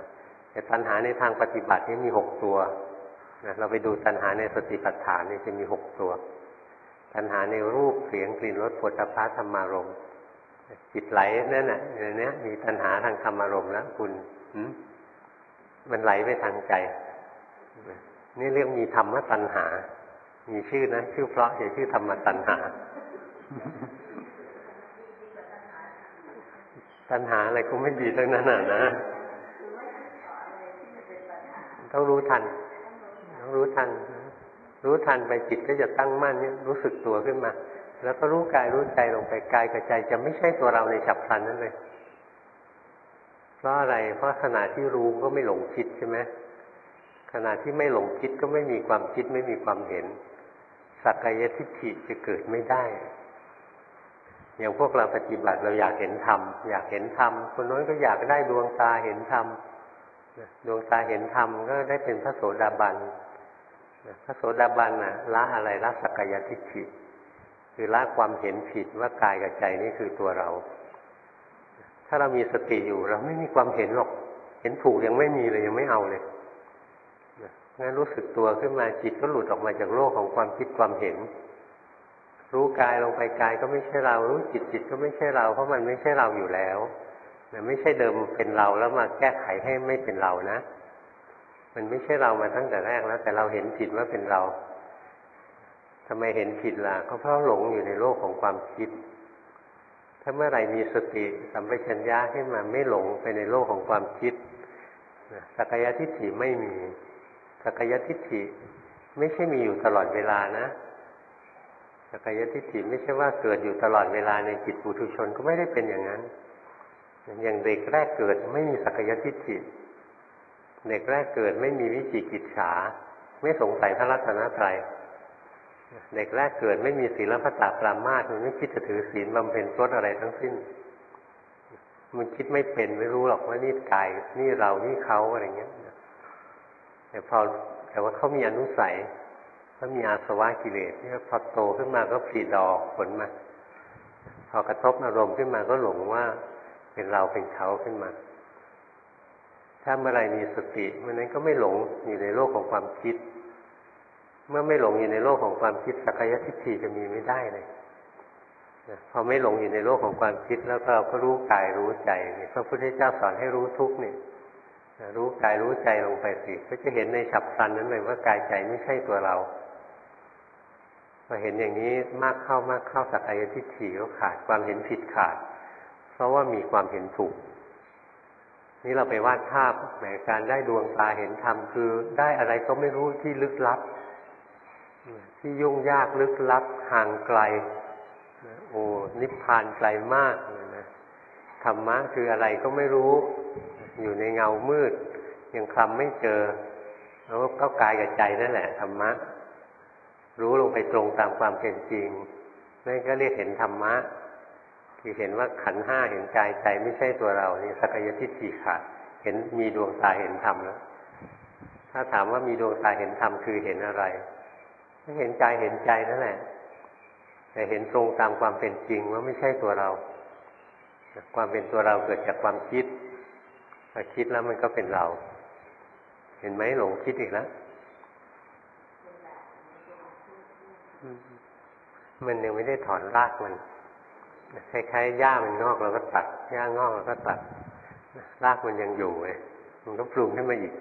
แต่ตัณหาในทางปฏิบัตินี่มีหกตัวนะเราไปดูตัณหาในสติปัฏฐานนี่จะมีหกตัวตัณหาในรูปเสียงกลิ่นรสโผฏฐัพพะธรรมารมณ์จิตไหลนั่นน่ะอย่างนี้มีตัณหาทางธรรมารมณ์แล้วคุณมันไหลไปทางใจนี่เรียกมีธรรมตัณหามีชื่อนะชื่อเพราะชื่อธรรมตัณหาตัณหาอะไรก็ไม่ดีทั้งนั้นนะต้องรู้ทันต้องรู้ทันรู้ทันไปจิตก็จะตั้งมั่นเนี่ยรู้สึกตัวขึ้นมาแล้วก็รู้กายรู้ใจลงไปกายกับใจจะไม่ใช่ตัวเราในฉับพลันนั้นเลยเพราะอะไรเพราะขณะที่รู้ก็ไม่หลงคิดใช่ไหมขณะที่ไม่หลงคิดก็ไม่มีความคิดไม่มีความเห็นสักกายทิฏฐิจะเกิดไม่ได้อย่างพวกเราปฏิบัติเราอยากเห็นธรรมอยากเห็นธรรมคนน้นก็อยากได้ดวงตาเห็นธรรมดวงตาเห็นธรรมก็ได้เป็นพระโสดาบันพระโสดาบันน่ะละอะไรละสักกายทิฏฐิคือละความเห็นผิดว่ากายกับใจนี่คือตัวเราถ้าเรามีสติอยู่เราไม่มีความเห็นหรอกเห็นถูกยังไม่มีเลยยังไม่เอาเลยงั้นรู้สึกตัวขึ้นมาจิตก็หลุดออกมาจากโลกของความคิดความเห็นรู้กายลงไปกายก็ไม่ใช่เรารู้จิตจิตก็ไม่ใช่เราเพราะมันไม่ใช่เราอยู่แล้วมันไม่ใช่เดิมเป็นเราแล้วมาแก้ไขให้ไม่เป็นเรานะมันไม่ใช่เรามาตั้งแต่แรกแล้วแต่เราเห็นผิดว่าเป็นเราทำไมเห็นผิดล่ะก็เพราะหลงอยู่ในโลกของความคิดถ้าเมื่อไหร่มีสติสัมปชัญญะขึ้นมาไม่หลงไปในโลกของความคิดสักกายทิฏฐิไม่มีสักกายทิฏฐิไม่ใช่มีอยู่ตลอดเวลานะสักกายทิฏฐิไม่ใช่ว่าเกิดอยู่ตลอดเวลาในจิตปุถุชนก็ไม่ได้เป็นอย่างนั้นอย่างเด็กแรกเกิดไม่มีสักกายทิฏฐิเด็กแรกเกิดไม่มีวิจิกิจฉาไม่สงสัยพระรัตนตรัยเด็กแรกเกิดไม่มีศีลพัตตปรามาสมันไม่คิดจะถือศีลบำเพ็ญพรตอะไรทั้งสิ้นมันคิดไม่เป็นไม่รู้หรอกว่านี่กายนี่เรานี่เขาอะไรเงี้ยแต่พอแต่ว่าเขามีอนุสัยเขามีอาสวะกิเลสที่พอโตขึ้นมาก็ผลิดอกผลมาพอกระทบอารมณ์ขึ้นมาก็หลงว่าเป็นเราเป็นเขาขึ้นมาถ้าเมื่อไรมีสติเมื่อนั้นก็ไม่หลงอยู่ในโลกของความคิดเมื่อไม่หลงอยู่ในโลกของความคิดสักกายทิฏฐิจะมีไม่ได้เลยพอไม่หลงอยู่ในโลกของความคิดแล้วก็ก็รู้กายรู้ใจพระพุทธเจ้าสอนให้รู้ทุกข์นี่รู้กายรู้ใจลงไปสิก็จะเห็นในฉับพลันนั้นเลยว่ากายใจไม่ใช่ตัวเราพอเห็นอย่างนี้มากเข้ามากเข้าสักกายทิฏฐิก็ขาดความเห็นผิดขาดเพราะว่ามีความเห็นถูกนี่เราไปวาดภาพแหมการได้ดวงตาเห็นธรรมคือได้อะไรก็ไม่รู้ที่ลึกลับที่ยุ่งยากลึกลับห่างไกลโอ้นิพพานไกลมากนะธรรมะคืออะไรก็ไม่รู้อยู่ในเงามืดยังคลำไม่เจอแล้วก็กายกับใจนั่นแหละธรรมะรู้ลงไปตรงตามความเป็นจริงนั่นก็เรียกเห็นธรรมะคือเห็นว่าขันธ์ห้าเห็นกายใจไม่ใช่ตัวเรานี่สักกายทิฏฐิขาดเห็นมีดวงตาเห็นธรรมแล้วถ้าถามว่ามีดวงตาเห็นธรรมคือเห็นอะไรไม่เห็นกายเห็นใจนั่นแหละแต่เห็นตรงตามความเป็นจริงว่าไม่ใช่ตัวเราความเป็นตัวเราเกิดจากความคิดพอคิดแล้วมันก็เป็นเราเห็นไหมหลงคิดอีกแล้วมันยังไม่ได้ถอนรากมันคล้ายๆหญ้ามันงอกเราก็ตัดหญ้างอกเราก็ตัดรากมันยังอยู่เลยมันก็ปรุงขึ้นมาอีก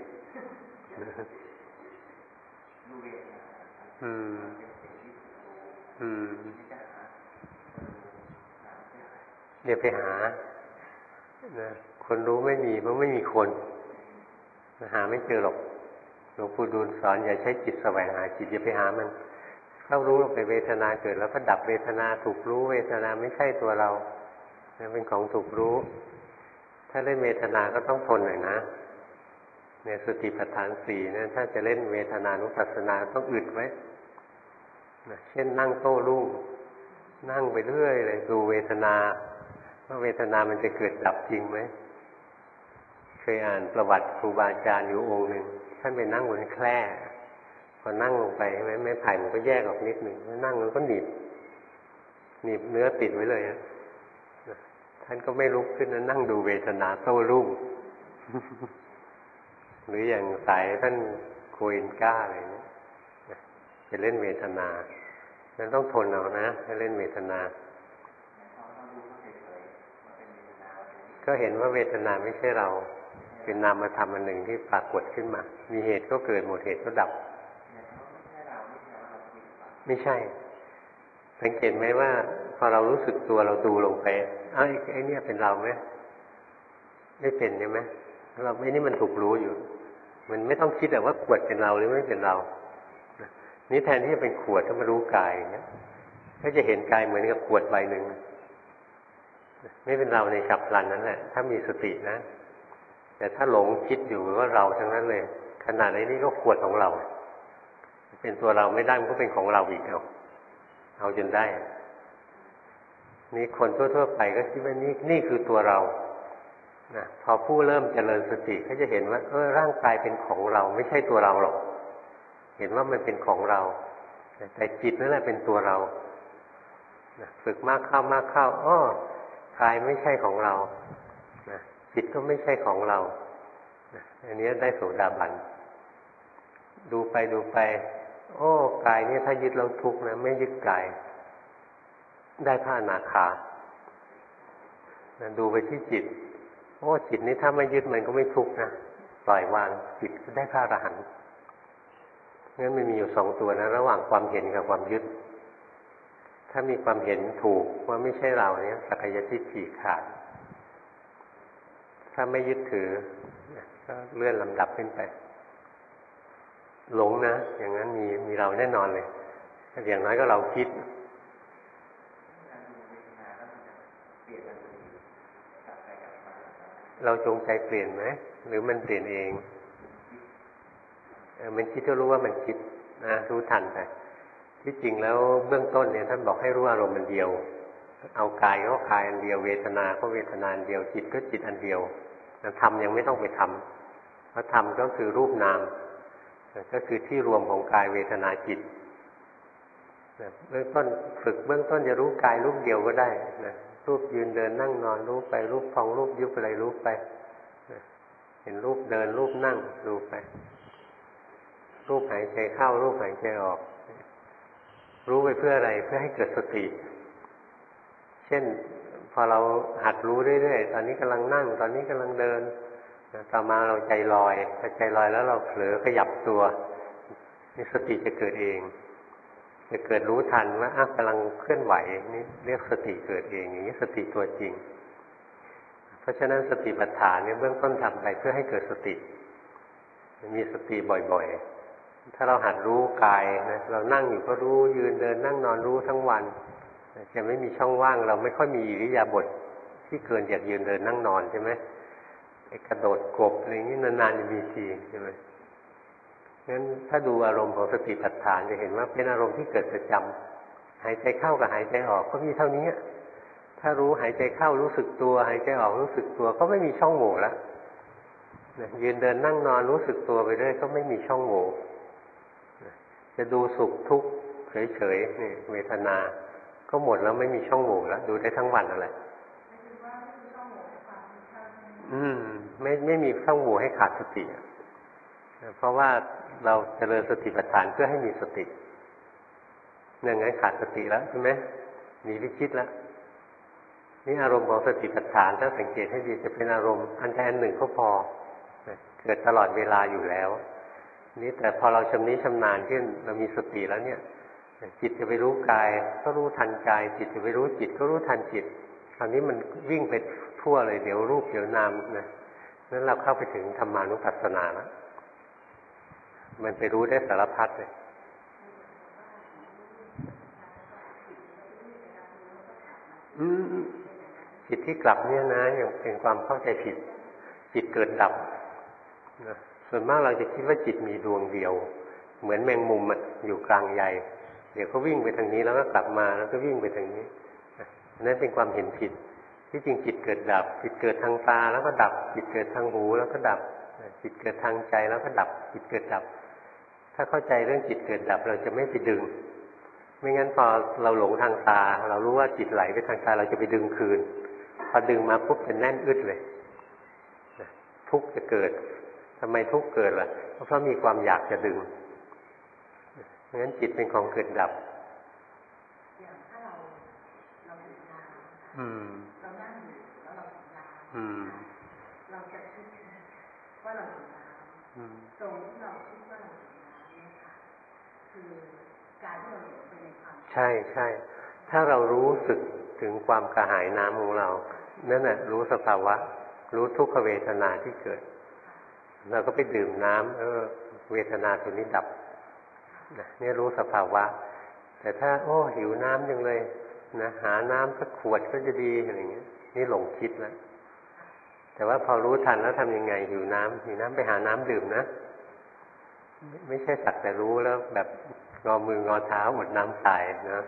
อืมอืมเดี๋ยวไปหานะคนรู้ไม่มีเพราะไม่มีคนหาไม่เจอหรอกหลวงปู่ดูลสอนอย่าใช้จิตแสวงหาจิตอย่าไปหามันเข้ารู้ลงไปเวทนาเกิดแล้วก็ดับเวทนาถูกรู้เวทนาไม่ใช่ตัวเราเป็นของถูกรู้ถ้าเล่นเวทนาก็ต้องทนหน่อยนะในสติปัฏฐานสี่เนี่ยถ้าจะเล่นเวทนานุปัสสนาต้องอึดไว้เช่นนั่งโต้รุ่งนั่งไปเรื่อยเลยดูเวทนาว่าเวทนามันจะเกิดดับจริงไหมเคยอ่านประวัติครูบาอาจารย์อยู่องค์หนึ่งท่านไปนั่งบนแคร่พอนั่งลงไปใช่ไหมไม้ไผ่มันก็แยกออกนิดหนึ่งนั่งมันก็หนีบหนีบเนื้อติดไว้เลยนะท่านก็ไม่ลุกขึ้นนะนั่งดูเวทนาโต้รุ่งหรืออย่างสายท่านโคอินก้าอะไรเนี่ยจะเล่นเวทนานั้นต้องทนเอานะให้เล่นเวทนาก็เห็นว่าเวทนาไม่ใช่เราเป็นนามธรรมอันหนึ่งที่ปรากฏขึ้นมามีเหตุก็เกิดหมดเหตุก็ดับไม่ใช่สังเกตไหมว่าพอเรารู้สึกตัวเราดูลงไปไอ้ไอ้เนี่ยเป็นเราไหมไม่เป็นใช่ไหมเราไอ้นี่มันถูกรู้อยู่มันไม่ต้องคิดแต่ว่าขวดเป็นเราหรือไม่เป็นเรานี่แทนที่จะเป็นขวดถ้ามารู้กายเนี่ยก็จะเห็นกายเหมือนกับขวดใบหนึ่งไม่เป็นเราในฉับพลันนั้นแหละถ้ามีสตินะแต่ถ้าหลงคิดอยู่ว่าเราทั้งนั้นเลยขนาดนี้ก็ขวดของเราเป็นตัวเราไม่ได้มันก็เป็นของเราอีกเอาเอาจนได้นี่คนทั่วๆไปก็คิดว่านี่นี่คือตัวเรานะพอผู้เริ่มเจริญสติเขาจะเห็นว่าเออร่างกายเป็นของเราไม่ใช่ตัวเราหรอกเห็นว่ามันเป็นของเราแต่จิตนั่นแหละเป็นตัวเรานะฝึกมากเข้ามากเข้าอ้อกายไม่ใช่ของเรานะจิตก็ไม่ใช่ของเรานะอันนี้ได้โสดาบันดูไปดูไปโอ้กายนี่ถ้ายึดแล้วทุกข์นะไม่ยึดกายได้พระอนาคาดูไปที่จิตโอ้จิตนี้ถ้าไม่ยึดมันก็ไม่ทุกข์นะปล่อยวางจิตก็ได้พระอรหันต์งั้นมันมีอยู่สองตัวนะระหว่างความเห็นกับความยึดถ้ามีความเห็นถูกว่าไม่ใช่เราเนี่ยสักยทิฏฐิขาดถ้าไม่ยึดถือก็เลื่อนลำดับขึ้นไปหลงนะอย่างนั้นมีมีเราแน่นอนเลยอย่างน้อยก็เราคิดเราจงใจเปลี่ยนไหมหรือมันเปลี่ยนเองเออมันคิดก็รู้ว่ามันคิดนะรู้ทันไปที่จริงแล้วเบื้องต้นเนี่ยท่านบอกให้รู้อารมณ์อันเดียวเอากายก็กายอันเดียวเวทนาก็เวทนาอันเดียวจิตก็จิตอันเดียวทำยังไม่ต้องไปทำเพราะทำก็คือรูปนามก็คือที่รวมของกายเวทนาจิตเบื้องต้นฝึกเบื้องต้นจะรู้กายรูปเดียวก็ได้นะรูปยืนเดินนั่งนอนรู้ไปรูปพองรูปยุบอะไรรู้ไปเห็นรูปเดินรูปนั่งรู้ไปรูปหายใจเข้ารูปหายใจออกรู้ไปเพื่ออะไรเพื่อให้เกิดสติเช่นพอเราหัดรู้เรื่อยๆตอนนี้กำลังนั่งตอนนี้กำลังเดินต่อมาเราใจลอยพอใจลอยแล้วเราเผลอขยับตัวนี่สติจะเกิดเองจะเกิดรู้ทันว่าอ้าวกำลังเคลื่อนไหวนี่เรียกสติเกิดเองอย่างนี้สติตัวจริงเพราะฉะนั้นสติปัฏฐานเนี่ยเบื้องต้นทำไปเพื่อให้เกิดสติมีสติบ่อยๆถ้าเราหัดรู้กายนะเรานั่งอยู่ก็รู้ยืนเดินนั่งนอนรู้ทั้งวันจะไม่มีช่องว่างเราไม่ค่อยมีอิริยาบถที่เกินจากยืนเดินนั่งนอนใช่ไหมไอ้กระโดดกบอะไรอย่างนี้นานๆจะมีทีใช่ไหมงั้นถ้าดูอารมณ์ของสติปัฏฐานจะเห็นว่าเป็นอารมณ์ที่เกิดประจำหายใจเข้ากับหายใจออกก็มีเท่านี้ถ้ารู้หายใจเข้ารู้สึกตัวหายใจออกรู้สึกตัวก็ไม่มีช่องโหว่แล้วยืนเดินนั่งนอนรู้สึกตัวไปเรื่อยก็ไม่มีช่องโหว่จะดูสุขทุกข์เฉยๆนี่เวทนาก็หมดแล้วไม่มีช่องโหว่แล้วดูได้ทั้งวันอะไรอืมไม่ไม่มีช่องโหว่ให้ขาดสติเพราะว่าเราเจริญสติปัฏฐานเพื่อให้มีสติอย่างนั้นขาดสติแล้วใช่ไหมหนีไปคิดแล้วนี่อารมณ์ของสติปัฏฐานถ้าสังเกตให้ดีจะเป็นอารมณ์อันใดอันหนึ่งก็พอเกิดตลอดเวลาอยู่แล้วนี่แต่พอเราชำนิชำนาญขึ้นเรามีสติแล้วเนี่ยจิตจะไปรู้กายก็รู้ทันกายจิตจะไปรู้จิตก็รู้ทันจิตคราวนี้มันวิ่งไปทั่วเลยเดี๋ยวรูปเดี๋ยวนามนะนั้นเราเข้าไปถึงธรรมานุปัสสนาแล้วมันไปรู้ได้สารพัดเลยอืมจิตที่กลับเนี่ยนะยังเป็นความเข้าใจผิดจิตเกิดดับนะส่วนมากเราจะคิดว่าจิตมีดวงเดียวเหมือนแมงมุมอ่ะอยู่กลางใยเดี๋ยวก็วิ่งไปทางนี้แล้วก็กลับมาแล้วก็วิ่งไปทางนี้นั่นเป็นความเห็นผิดที่จริงจิตเกิดดับจิตเกิดทางตาแล้วก็ดับจิตเกิดทางหูแล้วก็ดับจิตเกิดทางใจแล้วก็ดับจิตเกิดดับถ้าเข้าใจเรื่องจิตเกิดดับเราจะไม่ไปดึงไม่งั้นพอเราหลงทางตาเรารู้ว่าจิตไหลไปทางตาเราจะไปดึงคืนพอดึงมาปุ๊บจะแน่นอึดเลยทุกข์จะเกิดทำไมทุกข์เกิดล่ะเพราะมีความอยากจะดึงเพราะฉะนั้นจิตเป็นของเกิดดับอย่างถ้าเราเราดื่มน้ำเรานั่งอยู่แล้วเราดื่มน้ำเราจะคิดว่าเราดื่มน้ำตรงที่เราคิดว่าเราดื่มน้ำเนี่ยค่ะคือการที่เราหลงไปในความใช่ใช่ถ้าเรารู้สึกถึงความกระหายน้ำของเรานั่นแหละรู้สภาวะรู้ทุกขเวทนาที่เกิดเราก็ไปดื่มน้ำเออเวทนาตัวนี้ดับนี่รู้สภาวะแต่ถ้าโอ้หิวน้ำจังเลยนะหาน้ำสักขวดก็จะดีอะไรเงี้ยนี่หลงคิดแล้วแต่ว่าพอรู้ทันแล้วทำยังไงหิวน้ำหิวน้ำไปหาน้ำดื่มนะไม่ใช่สักแต่รู้แล้วแบบงอมืองอเท้าอดน้ำตายนะ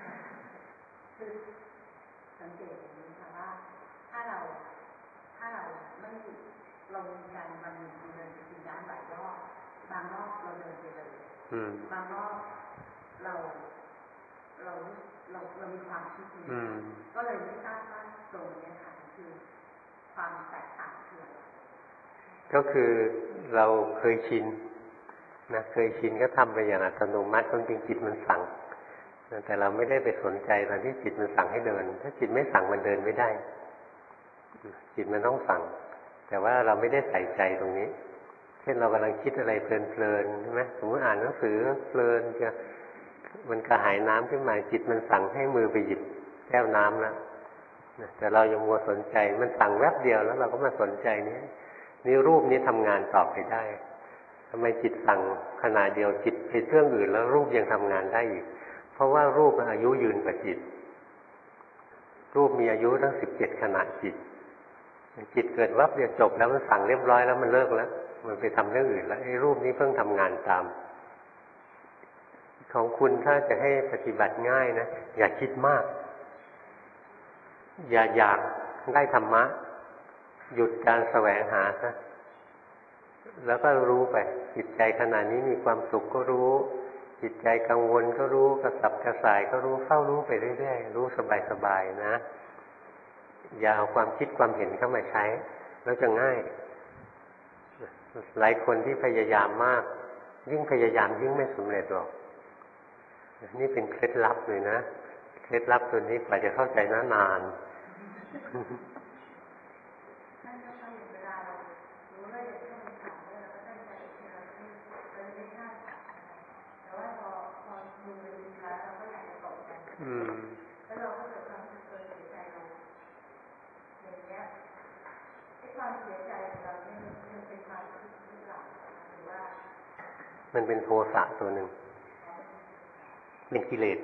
สังเกตอย่างนี้ค่ะว่าถ้าเราถ้าเราไม่ลงกันมันเดินไปกินน้ำหลายรอบบางรอบเราเดินไปเลยบางรอบเราเราเราเรามีความคิดนี้ก็เลยไม่ทราบว่าตรงนี้ค่ะคือความแตกต่างคืออะไรก็คือเราเคยชินนะเคยชินก็ทำไปอย่างอัตโนมัติจริงๆจิตมันสั่งแต่เราไม่ได้ไปสนใจตอนที่จิตมันสั่งให้เดินถ้าจิตไม่สั่งมันเดินไม่ได้จิตมันต้องสั่งแต่ว่าเราไม่ได้ใส่ใจตรงนี้เช่นเรากำลังคิดอะไรเพลินๆใช่ไหมสมมติอ่านหนังสือเพลินจะมันกระหายน้ำขึ้นมาจิตมันสั่งให้มือไปหยิบแก้วน้ำแล้วแต่เรายังมัวสนใจมันสั่งแวบเดียวแล้วเราก็มาสนใจนี้นี่รูปนี้ทำงานต่อไปได้ทำไมจิตสั่งขณะเดียวจิตไปเรื่องอื่นแล้วรูปยังทำงานได้อีกเพราะว่ารูปมันอายุยืนกว่าจิตรูปมีอายุตั้งสิบเจ็ดขณะจิตจิตเกิดวับเดียวจบแล้วมันสั่งเรียบร้อยแล้วมันเลิกแล้วมันไปทำเรื่องอื่นแล้วไอ้รูปนี้เพิ่งทำงานตามของคุณถ้าจะให้ปฏิบัติง่ายนะอย่าคิดมากอย่าอยากได้ธรรมะหยุดการแสวงหาซะแล้วก็รู้ไปจิตใจขณะนี้มีความสุขก็รู้จิตใจกังวลก็รู้กระสับกระส่ายก็รู้เฝ้ารู้ไปเรื่อยๆรู้สบายๆนะอย่าเอาความคิดความเห็นเข้ามาใช้แล้วจะง่ายหลายคนที่พยายามมากยิ่งพยายามยิ่งไม่สำเร็จหรอกนี่เป็นเคล็ดลับเลยนะเคล็ดลับตัวนี้กว่าจะเข้าใจนานนานอืมแล้วเราก็เกิดความเสียใจเราอย่างเงี้ยไอ้ความเสียใจของเราเนี่ยมันเป็นความคิดหรือเปล่าหรือว่ามันเป็นโทสะตัวหนึ่งเป็นกิเลส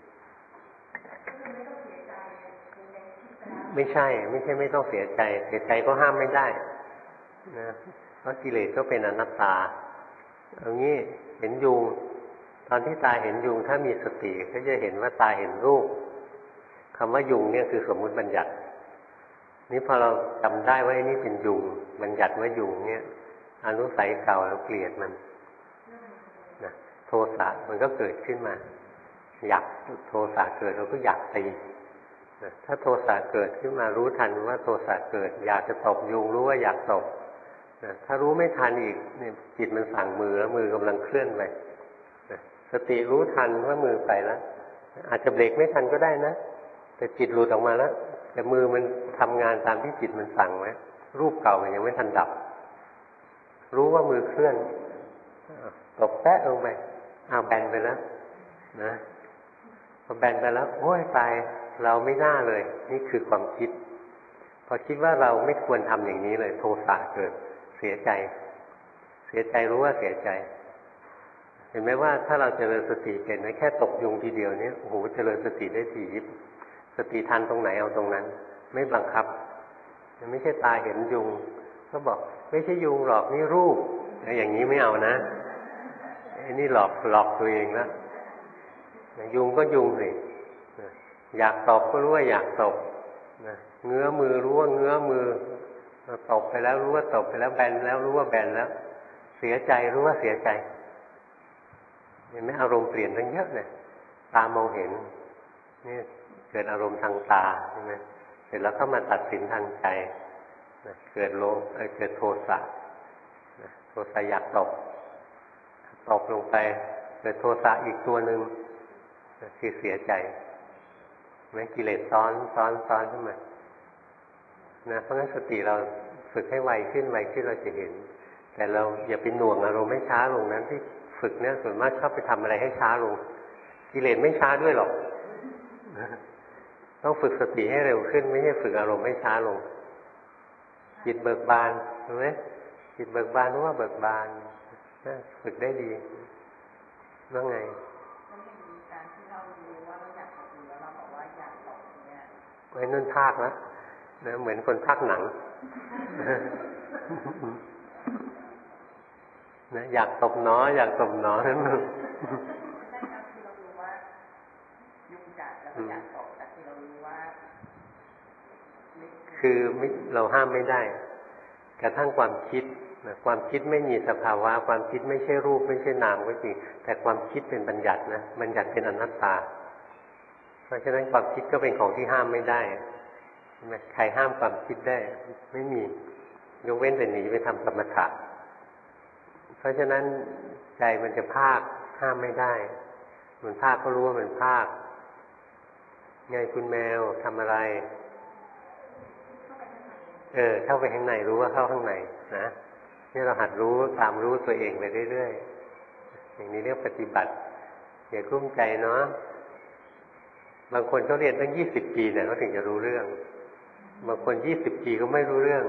ไม่ใช่ไม่ใช่ไม่ต้องเสียใจเสียใจก็ห้ามไม่ได้นะเพราะกิเลสก็เป็นอนัตตาเอางี้เห็นยุงตอนที่ตาเห็นยุงถ้ามีสติก็จะเห็นว่าตาเห็นรูปคำว่ายุงเนี่ยคือสมมุติบัญญัตินี่พอเราจำได้ว่านี่เป็นยุงบัญญัติว่ายุงเนี่ยอนุสัยเก่าเราเกลียดมันนะโทสะมันก็เกิดขึ้นมาอยากโทสะเกิดเราก็อยากตีนะถ้าโทสะเกิดขึ้นมารู้ทันว่าโทสะเกิดอยากจะตบยุงรู้ว่าอยากตบนะถ้ารู้ไม่ทันอีกเนี่ยจิตมันสั่งมือแล้วมือกำลังเคลื่อนไปสติรู้ทันว่ามือไปแล้วอาจจะเบรกไม่ทันก็ได้นะแต่จิตหลุดออกมาแล้วแต่มือมันทำงานตามที่จิตมันสั่งไว้รูปเก่ามันยังไม่ทันดับรู้ว่ามือเคลื่อนตบแปะลงไปอ้าวแบนไปแล้วนะพอแบนไปแล้วโอ้ยตายเราไม่น่าเลยนี่คือความคิดพอคิดว่าเราไม่ควรทำอย่างนี้เลยโทสะเกิดเสียใจเสียใจรู้ว่าเสียใจเห็นไหมว่าถ้าเราเจริญสติเป็นนะแค่ตกยุงทีเดียวนี้โอ้โหเจริญสติได้ถี่ยิบสติทันตรงไหนเอาตรงนั้นไม่บังคับไม่ใช่ตาเห็นยุงก็บอกไม่ใช่ยุงหรอกนี่รูปอย่างนี้ไม่เอานะไอ้นี่หลอกหลอกตัวเองแล้วยุงก็ยุงสิอยากตบก็รู้ว่าอยากตบเงื้อมือรู้ว่าเงื้อมือตบไปแล้วรู้ว่าตบไปแล้วแบนแล้วรู้ว่าแบนแล้วเสียใจรู้ว่าเสียใจเห็นไหมอารมณ์เปลี่ยนทั้งเยอะเลยตามองเห็นนี่เกิดอารมณ์ทางตาใช่ไหมเสร็จแล้วก็มาตัดสินทางใจเกิดโลภเกิดโทสะสะอยากตกตกลงไปเกิดโทสะอีกตัวหนึ่งคือเสียใจแม้กิเลสซ้อนซ้อนซ้อนขึ้นมานะเพราะงั้นสติเราฝึกให้ไวขึ้นไวขึ้นเราจะเห็นแต่เราอย่าไปหน่วงอารมณ์ให้ช้าลงนั้นที่ฝึกเนี่ยส่วนมากชอบไปทำอะไรให้ช้าลงกิเลสไม่ช้าด้วยหรอกต้องฝึกสติให้เร็วขึ้นไม่ใช่ฝึกอารมณ์ให้ช้าลงจิตเบิกบานเห็นไหมจิตเบิกบานรู้ว่าเบิกบานฝึกได้ดีว่าไงการที่เรารู้ว่าเราอยากตกแล้วเราบอกว่าอยากตกเนี่ยไว้นุ่นภาคแล้วนะเหมือนคนภาคหนังนะอยากตบน้ออยากตบน้อนั่นมึงคือเรารู้ว่ายุ่งจัดแล้วอยากตกแต่คือเรารู้ว่าคือเราห้ามไม่ได้กระทั่งความคิดนะความคิดไม่มีสภาวะความคิดไม่ใช่รูปไม่ใช่นามก็จริงแต่ความคิดเป็นบัญญัตินะบัญญัติเป็นอนัตตาเพราะฉะนั้นความคิดก็เป็นของที่ห้ามไม่ได้ใครห้ามความคิดได้ไม่มียกเว้นแต่หนีไปทำสมถะเพราะฉะนั้นใจมันจะภาคห้ามไม่ได้มันภาคก็รู้ว่ามันภาคไงคุณแมวทำอะไรเออเข้าไปข้างในรู้ว่าเข้าข้างในนะนี่เราหัดรู้ตามรู้ตัวเองไปเรื่อยๆอย่างนี้เรียกปฏิบัติอย่ากลุ้มใจเนาะบางคนเขาเรียนตั้งยี่สิบปีเนี่ยเขาถึงจะรู้เรื่องบางคนยี่สิบปีก็ไม่รู้เรื่อง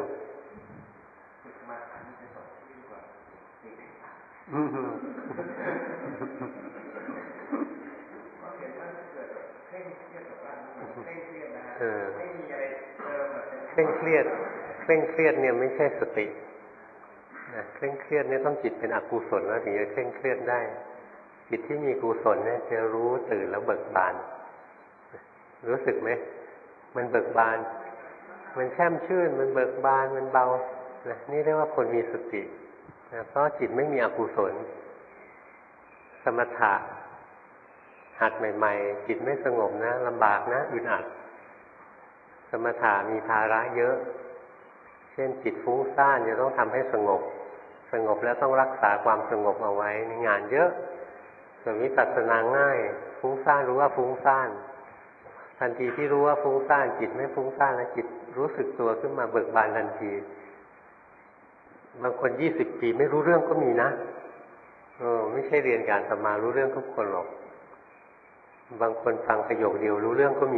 เออเคร่งเครียดเคร่งเครียดเนี่ยไม่ใช่สตินะเคร่งเครียดเนี่ยต้องจิตเป็นอกุศลแล้วถึงจะเคร่งเครียดได้จิตที่มีกุศลเนี่ยจะรู้ตื่นแล้วเบิกบานรู้สึกไหมมันเบิกบานมันแช่มชื่นมันเบิกบานมันเบานะนี่เรียกว่าคนมีสตินะเพราะจิตไม่มีอกุศลสมถะหัดใหม่ๆจิตไม่สงบนะลำบากนะอึดอัดสมถะมีภาระเยอะเช่นจิตฟุ้งซ่านจะต้องทำให้สงบสงบแล้วต้องรักษาความสงบเอาไว้ในงานเยอะส่วนวิปัสสนาง่ายฟุ้งซ่านรู้ว่าฟุ้งซ่านทันทีที่รู้ว่าฟุ้งซ่านจิตไม่ฟุ้งซ่านแล้วจิตรู้สึกตัวขึ้นมาเบิกบานทันทีบางคนยี่สิบปีไม่รู้เรื่องก็มีนะเออไม่ใช่เรียนการสมารู้เรื่องทุกคนหรอกบางคนฟังประโยคเดียวรู้เรื่องก็มี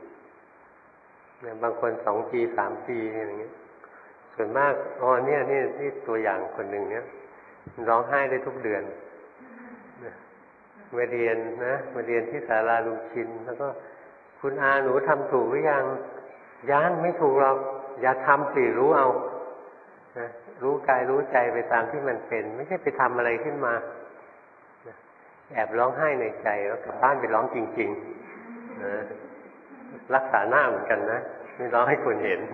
บางคนสองปีสามปีอย่างเงี้ยส่วนมากอ๋อเนี่ยนี่นี่ตัวอย่างคนหนึ่งเนี่ยร้องไห้ได้ทุกเดือนมาเรียนนะมาเรียนที่ศาลาลุงชินแล้วก็คุณอาหนูทำถูกหรือยังยังไม่ถูกหรอกอย่าทำสิรู้เอานะรู้กายรู้ใจไปตามที่มันเป็นไม่ใช่ไปทำอะไรขึ้นมาแอบร้องไห้ในใจแล้วกลับบ้านไปร้องจริงๆนะรักษาหน้าเหมือนกันนะไม่ร้องให้คนเห็น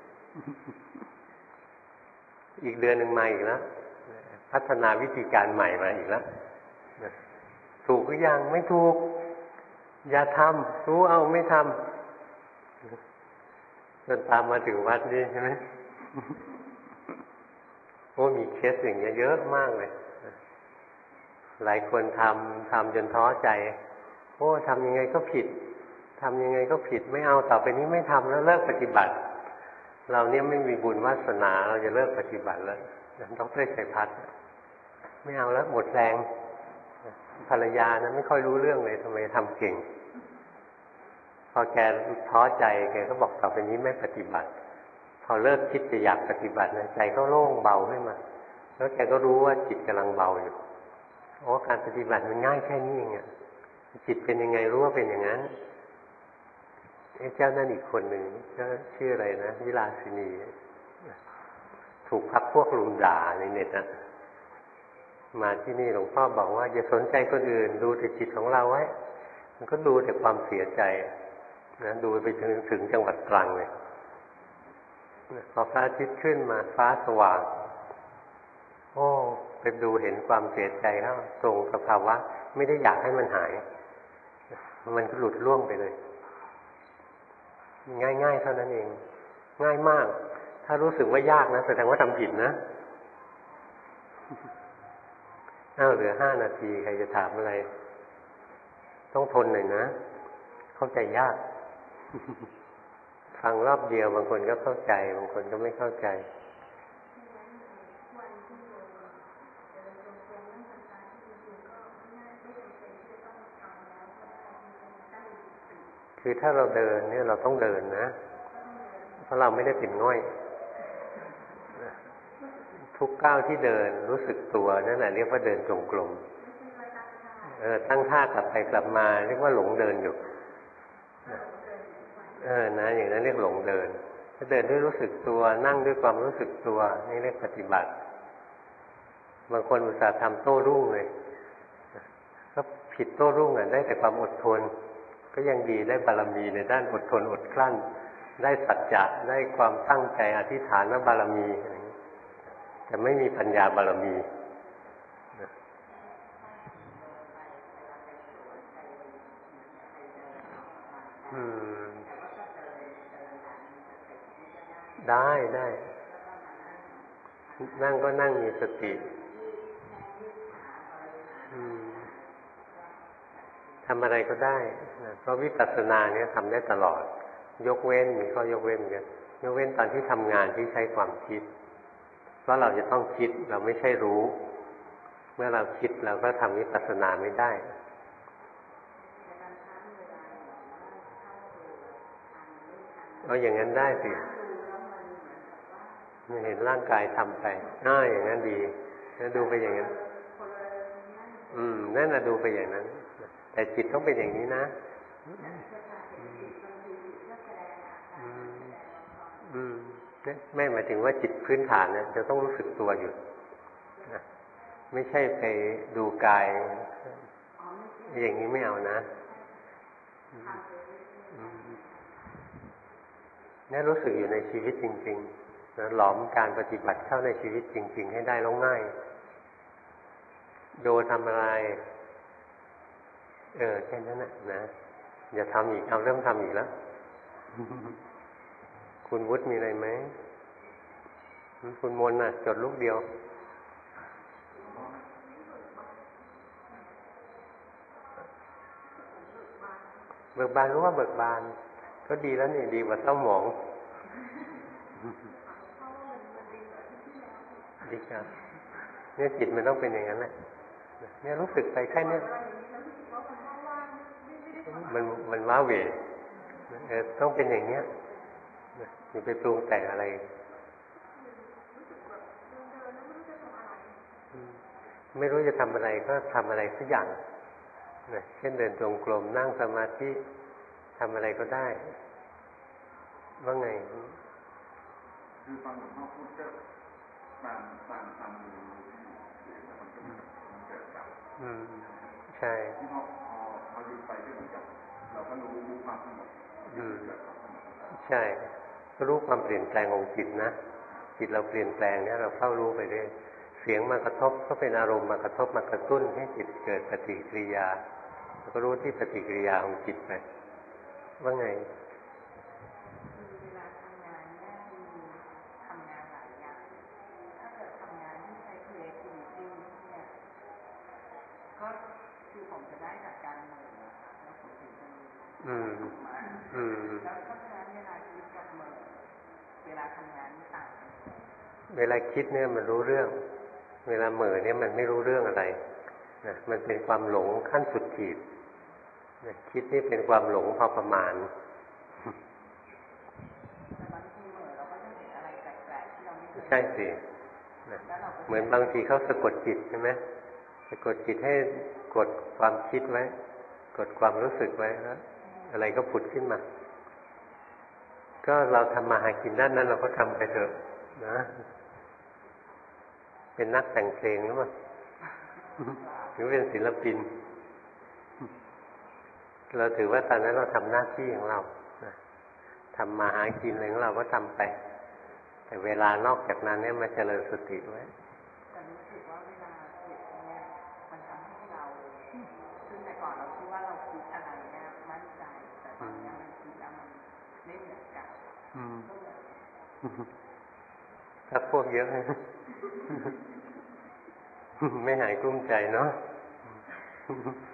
อีกเดือนหนึ่งมาอีกแล้วพัฒนาวิธีการใหม่มาอีกแล้วถูกหรือยังไม่ถูกอย่าทำรู้เอาไม่ทำจนตามมาถึงวัดนี่ใช่ไหมโอ้มีเคสอย่างเงี้ยเยอะมากเลยหลายคนทำทำจนท้อใจโอ้ทำยังไงก็ผิดทำยังไงก็ผิดไม่เอาต่อไปนี้ไม่ทำแล้วเลิกปฏิบัติเราเนี่ยไม่มีบุญวาสนาเราจะเลิกปฏิบัติแล้วต้องเลิกใส่พัดไม่เอาแล้วหมดแรงภรรยานะไม่ค่อยรู้เรื่องเลยทำไมทำเก่งพอแกท้อใจแกก็บอกต่อไปนี้ไม่ปฏิบัติพอเลิกคิดจะอยากปฏิบัตินะใจก็โล่งเบาขึ้นมาแล้วแกก็รู้ว่าจิตกำลังเบาอยู่โอ้การปฏิบัติมันง่ายแค่นี้เองอะจิตเป็นยังไงรู้ว่าเป็นอย่างนั้นเจ้านั่นอีกคนหนึ่งก็ชื่ออะไรนะวิลาสินีถูกพักพวกลุมด่าในเน็ตนะมาที่นี่หลวงพ่อบอกว่าอย่าสนใจคนอื่นดูแต่จิตของเราไว้มันก็ดูแต่ความเสียใจนะดูไปถึงถึงจังหวัดตรังเลยพอพระอาทิตย์ขึ้นมาฟ้าสว่างโอ้ไปดูเห็นความเสียใจแล้วทรงสภาวะไม่ได้อยากให้มันหายมันก็หลุดล่วงไปเลยง่ายๆเท่านั้นเองง่ายมากถ้ารู้สึกว่ายากนะแสดงว่าทำผิดนะอ้าวเหลือห้านาทีใครจะถามอะไรต้องทนหน่อยนะเข้าใจยาก ฟังรอบเดียวบางคนก็เข้าใจบางคนก็ไม่เข้าใจคือถ้าเราเดินเนี่ยเราต้องเดินนะเพราะเราไม่ได้เป็นง่อยทุกก้าวที่เดินรู้สึกตัวนั่นแหละเรียกว่าเดินจงกรมเออตั้งท่ากลับไปกลับมาเรียกว่าหลงเดินอยู่เออนะอย่างนั้นเรียกหลงเดินถ้าเดินด้วยรู้สึกตัวนั่งด้วยความรู้สึกตัวนี่เรียกปฏิบัติบางคนอุตส่าห์ทำโต้รุ่งเลยก็ผิดโต้รุ่งอ่ะได้แต่ความอดทนก็ยังดีได้บารมีในด้านอดทนอดกลั้นได้สัจจะได้ความตั้งใจอธิษฐานว่าบารมีแต่ไม่มีปัญญาบารมีอืมได้ได้นั่งก็นั่งมีสติทำอะไรก็ได้นะเพราะวิปัสสนาเนี่ยทำได้ตลอดยกเว้นมีข้อยกเว้นกันยกเว้นตอนที่ทำงานที่ใช้ความคิดเพราะเราจะต้องคิดเราไม่ใช่รู้เมื่อเราคิดเราก็ทำวิปัสสนาไม่ได้เอาอย่างนั้นได้สิเห็นร่างกายทำไปอ้าอย่างนั้นดีแล้วดูไปอย่างนั้นอืมนั่นน่ะดูไปอย่างนั้นแต่จิตต้องเป็นอย่างนี้นะอืมไม่หมายถึงว่าจิตพื้นฐานนะจะต้องรู้สึกตัวอยู่นะไม่ใช่ไปดูกายอย่างนี้ไม่เอานะนี่รู้สึกอยู่ในชีวิตจริงๆนะหลอมการปฏิบัติเข้าในชีวิตจริงๆให้ได้แล้วง่ายโยทำอะไรเออแค่นั้นนะนะอย่าทำอีกเอาเริ่มทำอีกแล้วคุณวุฒิมีอะไรไหมคุณมนน่ะจดลูกเดียวเบิกบานรู้ว่าเบิกบานก็ดีแล้วนี่ดีกว่าเศร้าหมองดีครับเนี่ยจิตมันต้องเป็นอย่างนั้นแหละเนี่ยรู้สึกไปแค่นี้มันมันว้าเหวเออต้องเป็นอย่างเนี้ยอย่าไปปรุงแต่งอะไรไม่รู้จะทำอะไรก็ทำอะไรสักอย่างเช่นเดินจงกรมนั่งสมาธิทำอะไรก็ได้ว่าไงคือฟังหลวงพ่อพูดก็ตามตามตามดูเสียงแล้วมันก็มันเกิดกับอืมใช่ที่พอพอพอหยุดไปก็เหมือนกับเราก็รู้รู้ความสงบอืมใช่ก็รู้ความเปลี่ยนแปลงของจิตนะจิตเราเปลี่ยนแปลงเนี่ยเราเข้ารู้ไปเรื่อยเสียงมากระทบก็เป็นอารมณ์มากระทบมากระตุ้นให้จิตเกิดปฏิกิริยาแล้วก็รู้ที่ปฏิกิริยาของจิตไปว่าไงอืมอืมแล้วเพราะฉะนั้นเวลาคิดกับเมื่อเวลาทำงานไม่ต่างเวลาคิดเนี่ยมันรู้เรื่องเวลาเหม่อเนี่ยมันไม่รู้เรื่องอะไรนะมันเป็นความหลงขั้นสุดขีดนะคิดนี่เป็นความหลงพอประมาณใช่สินะเหมือนบางทีเขาสะกดจิตใช่ไหมสะกดจิตให้กดความคิดไว้กดความรู้สึกไว้แล้วอะไรก็ผุดขึ้นมาก็เราทำมาหากินด้านนั้นเราก็ทำไปเถอะนะเป็นนักแต่งเพลงหรือเปล่าหรือเป็นศิลปินเราถือว่าตอนนั้นเราทำหน้าที่ของเราทำมาหากินอะไรของเราก็ทำไปแต่เวลานอกจากนั้นเนี่ยมาเจริญสติไว้แต่รู้สึกว่าเวลาจิตเนี่ยมันทำให้เราซึ่งแต่ก่อนเราคิดว่าเราคิดอะไรเนี่ยมั่นใจแต่ตอนนี้มันคิดแล้วมันไม่เหมือนกันถ้าพวกเยอะไม่หายกลุ้มใจเนาะ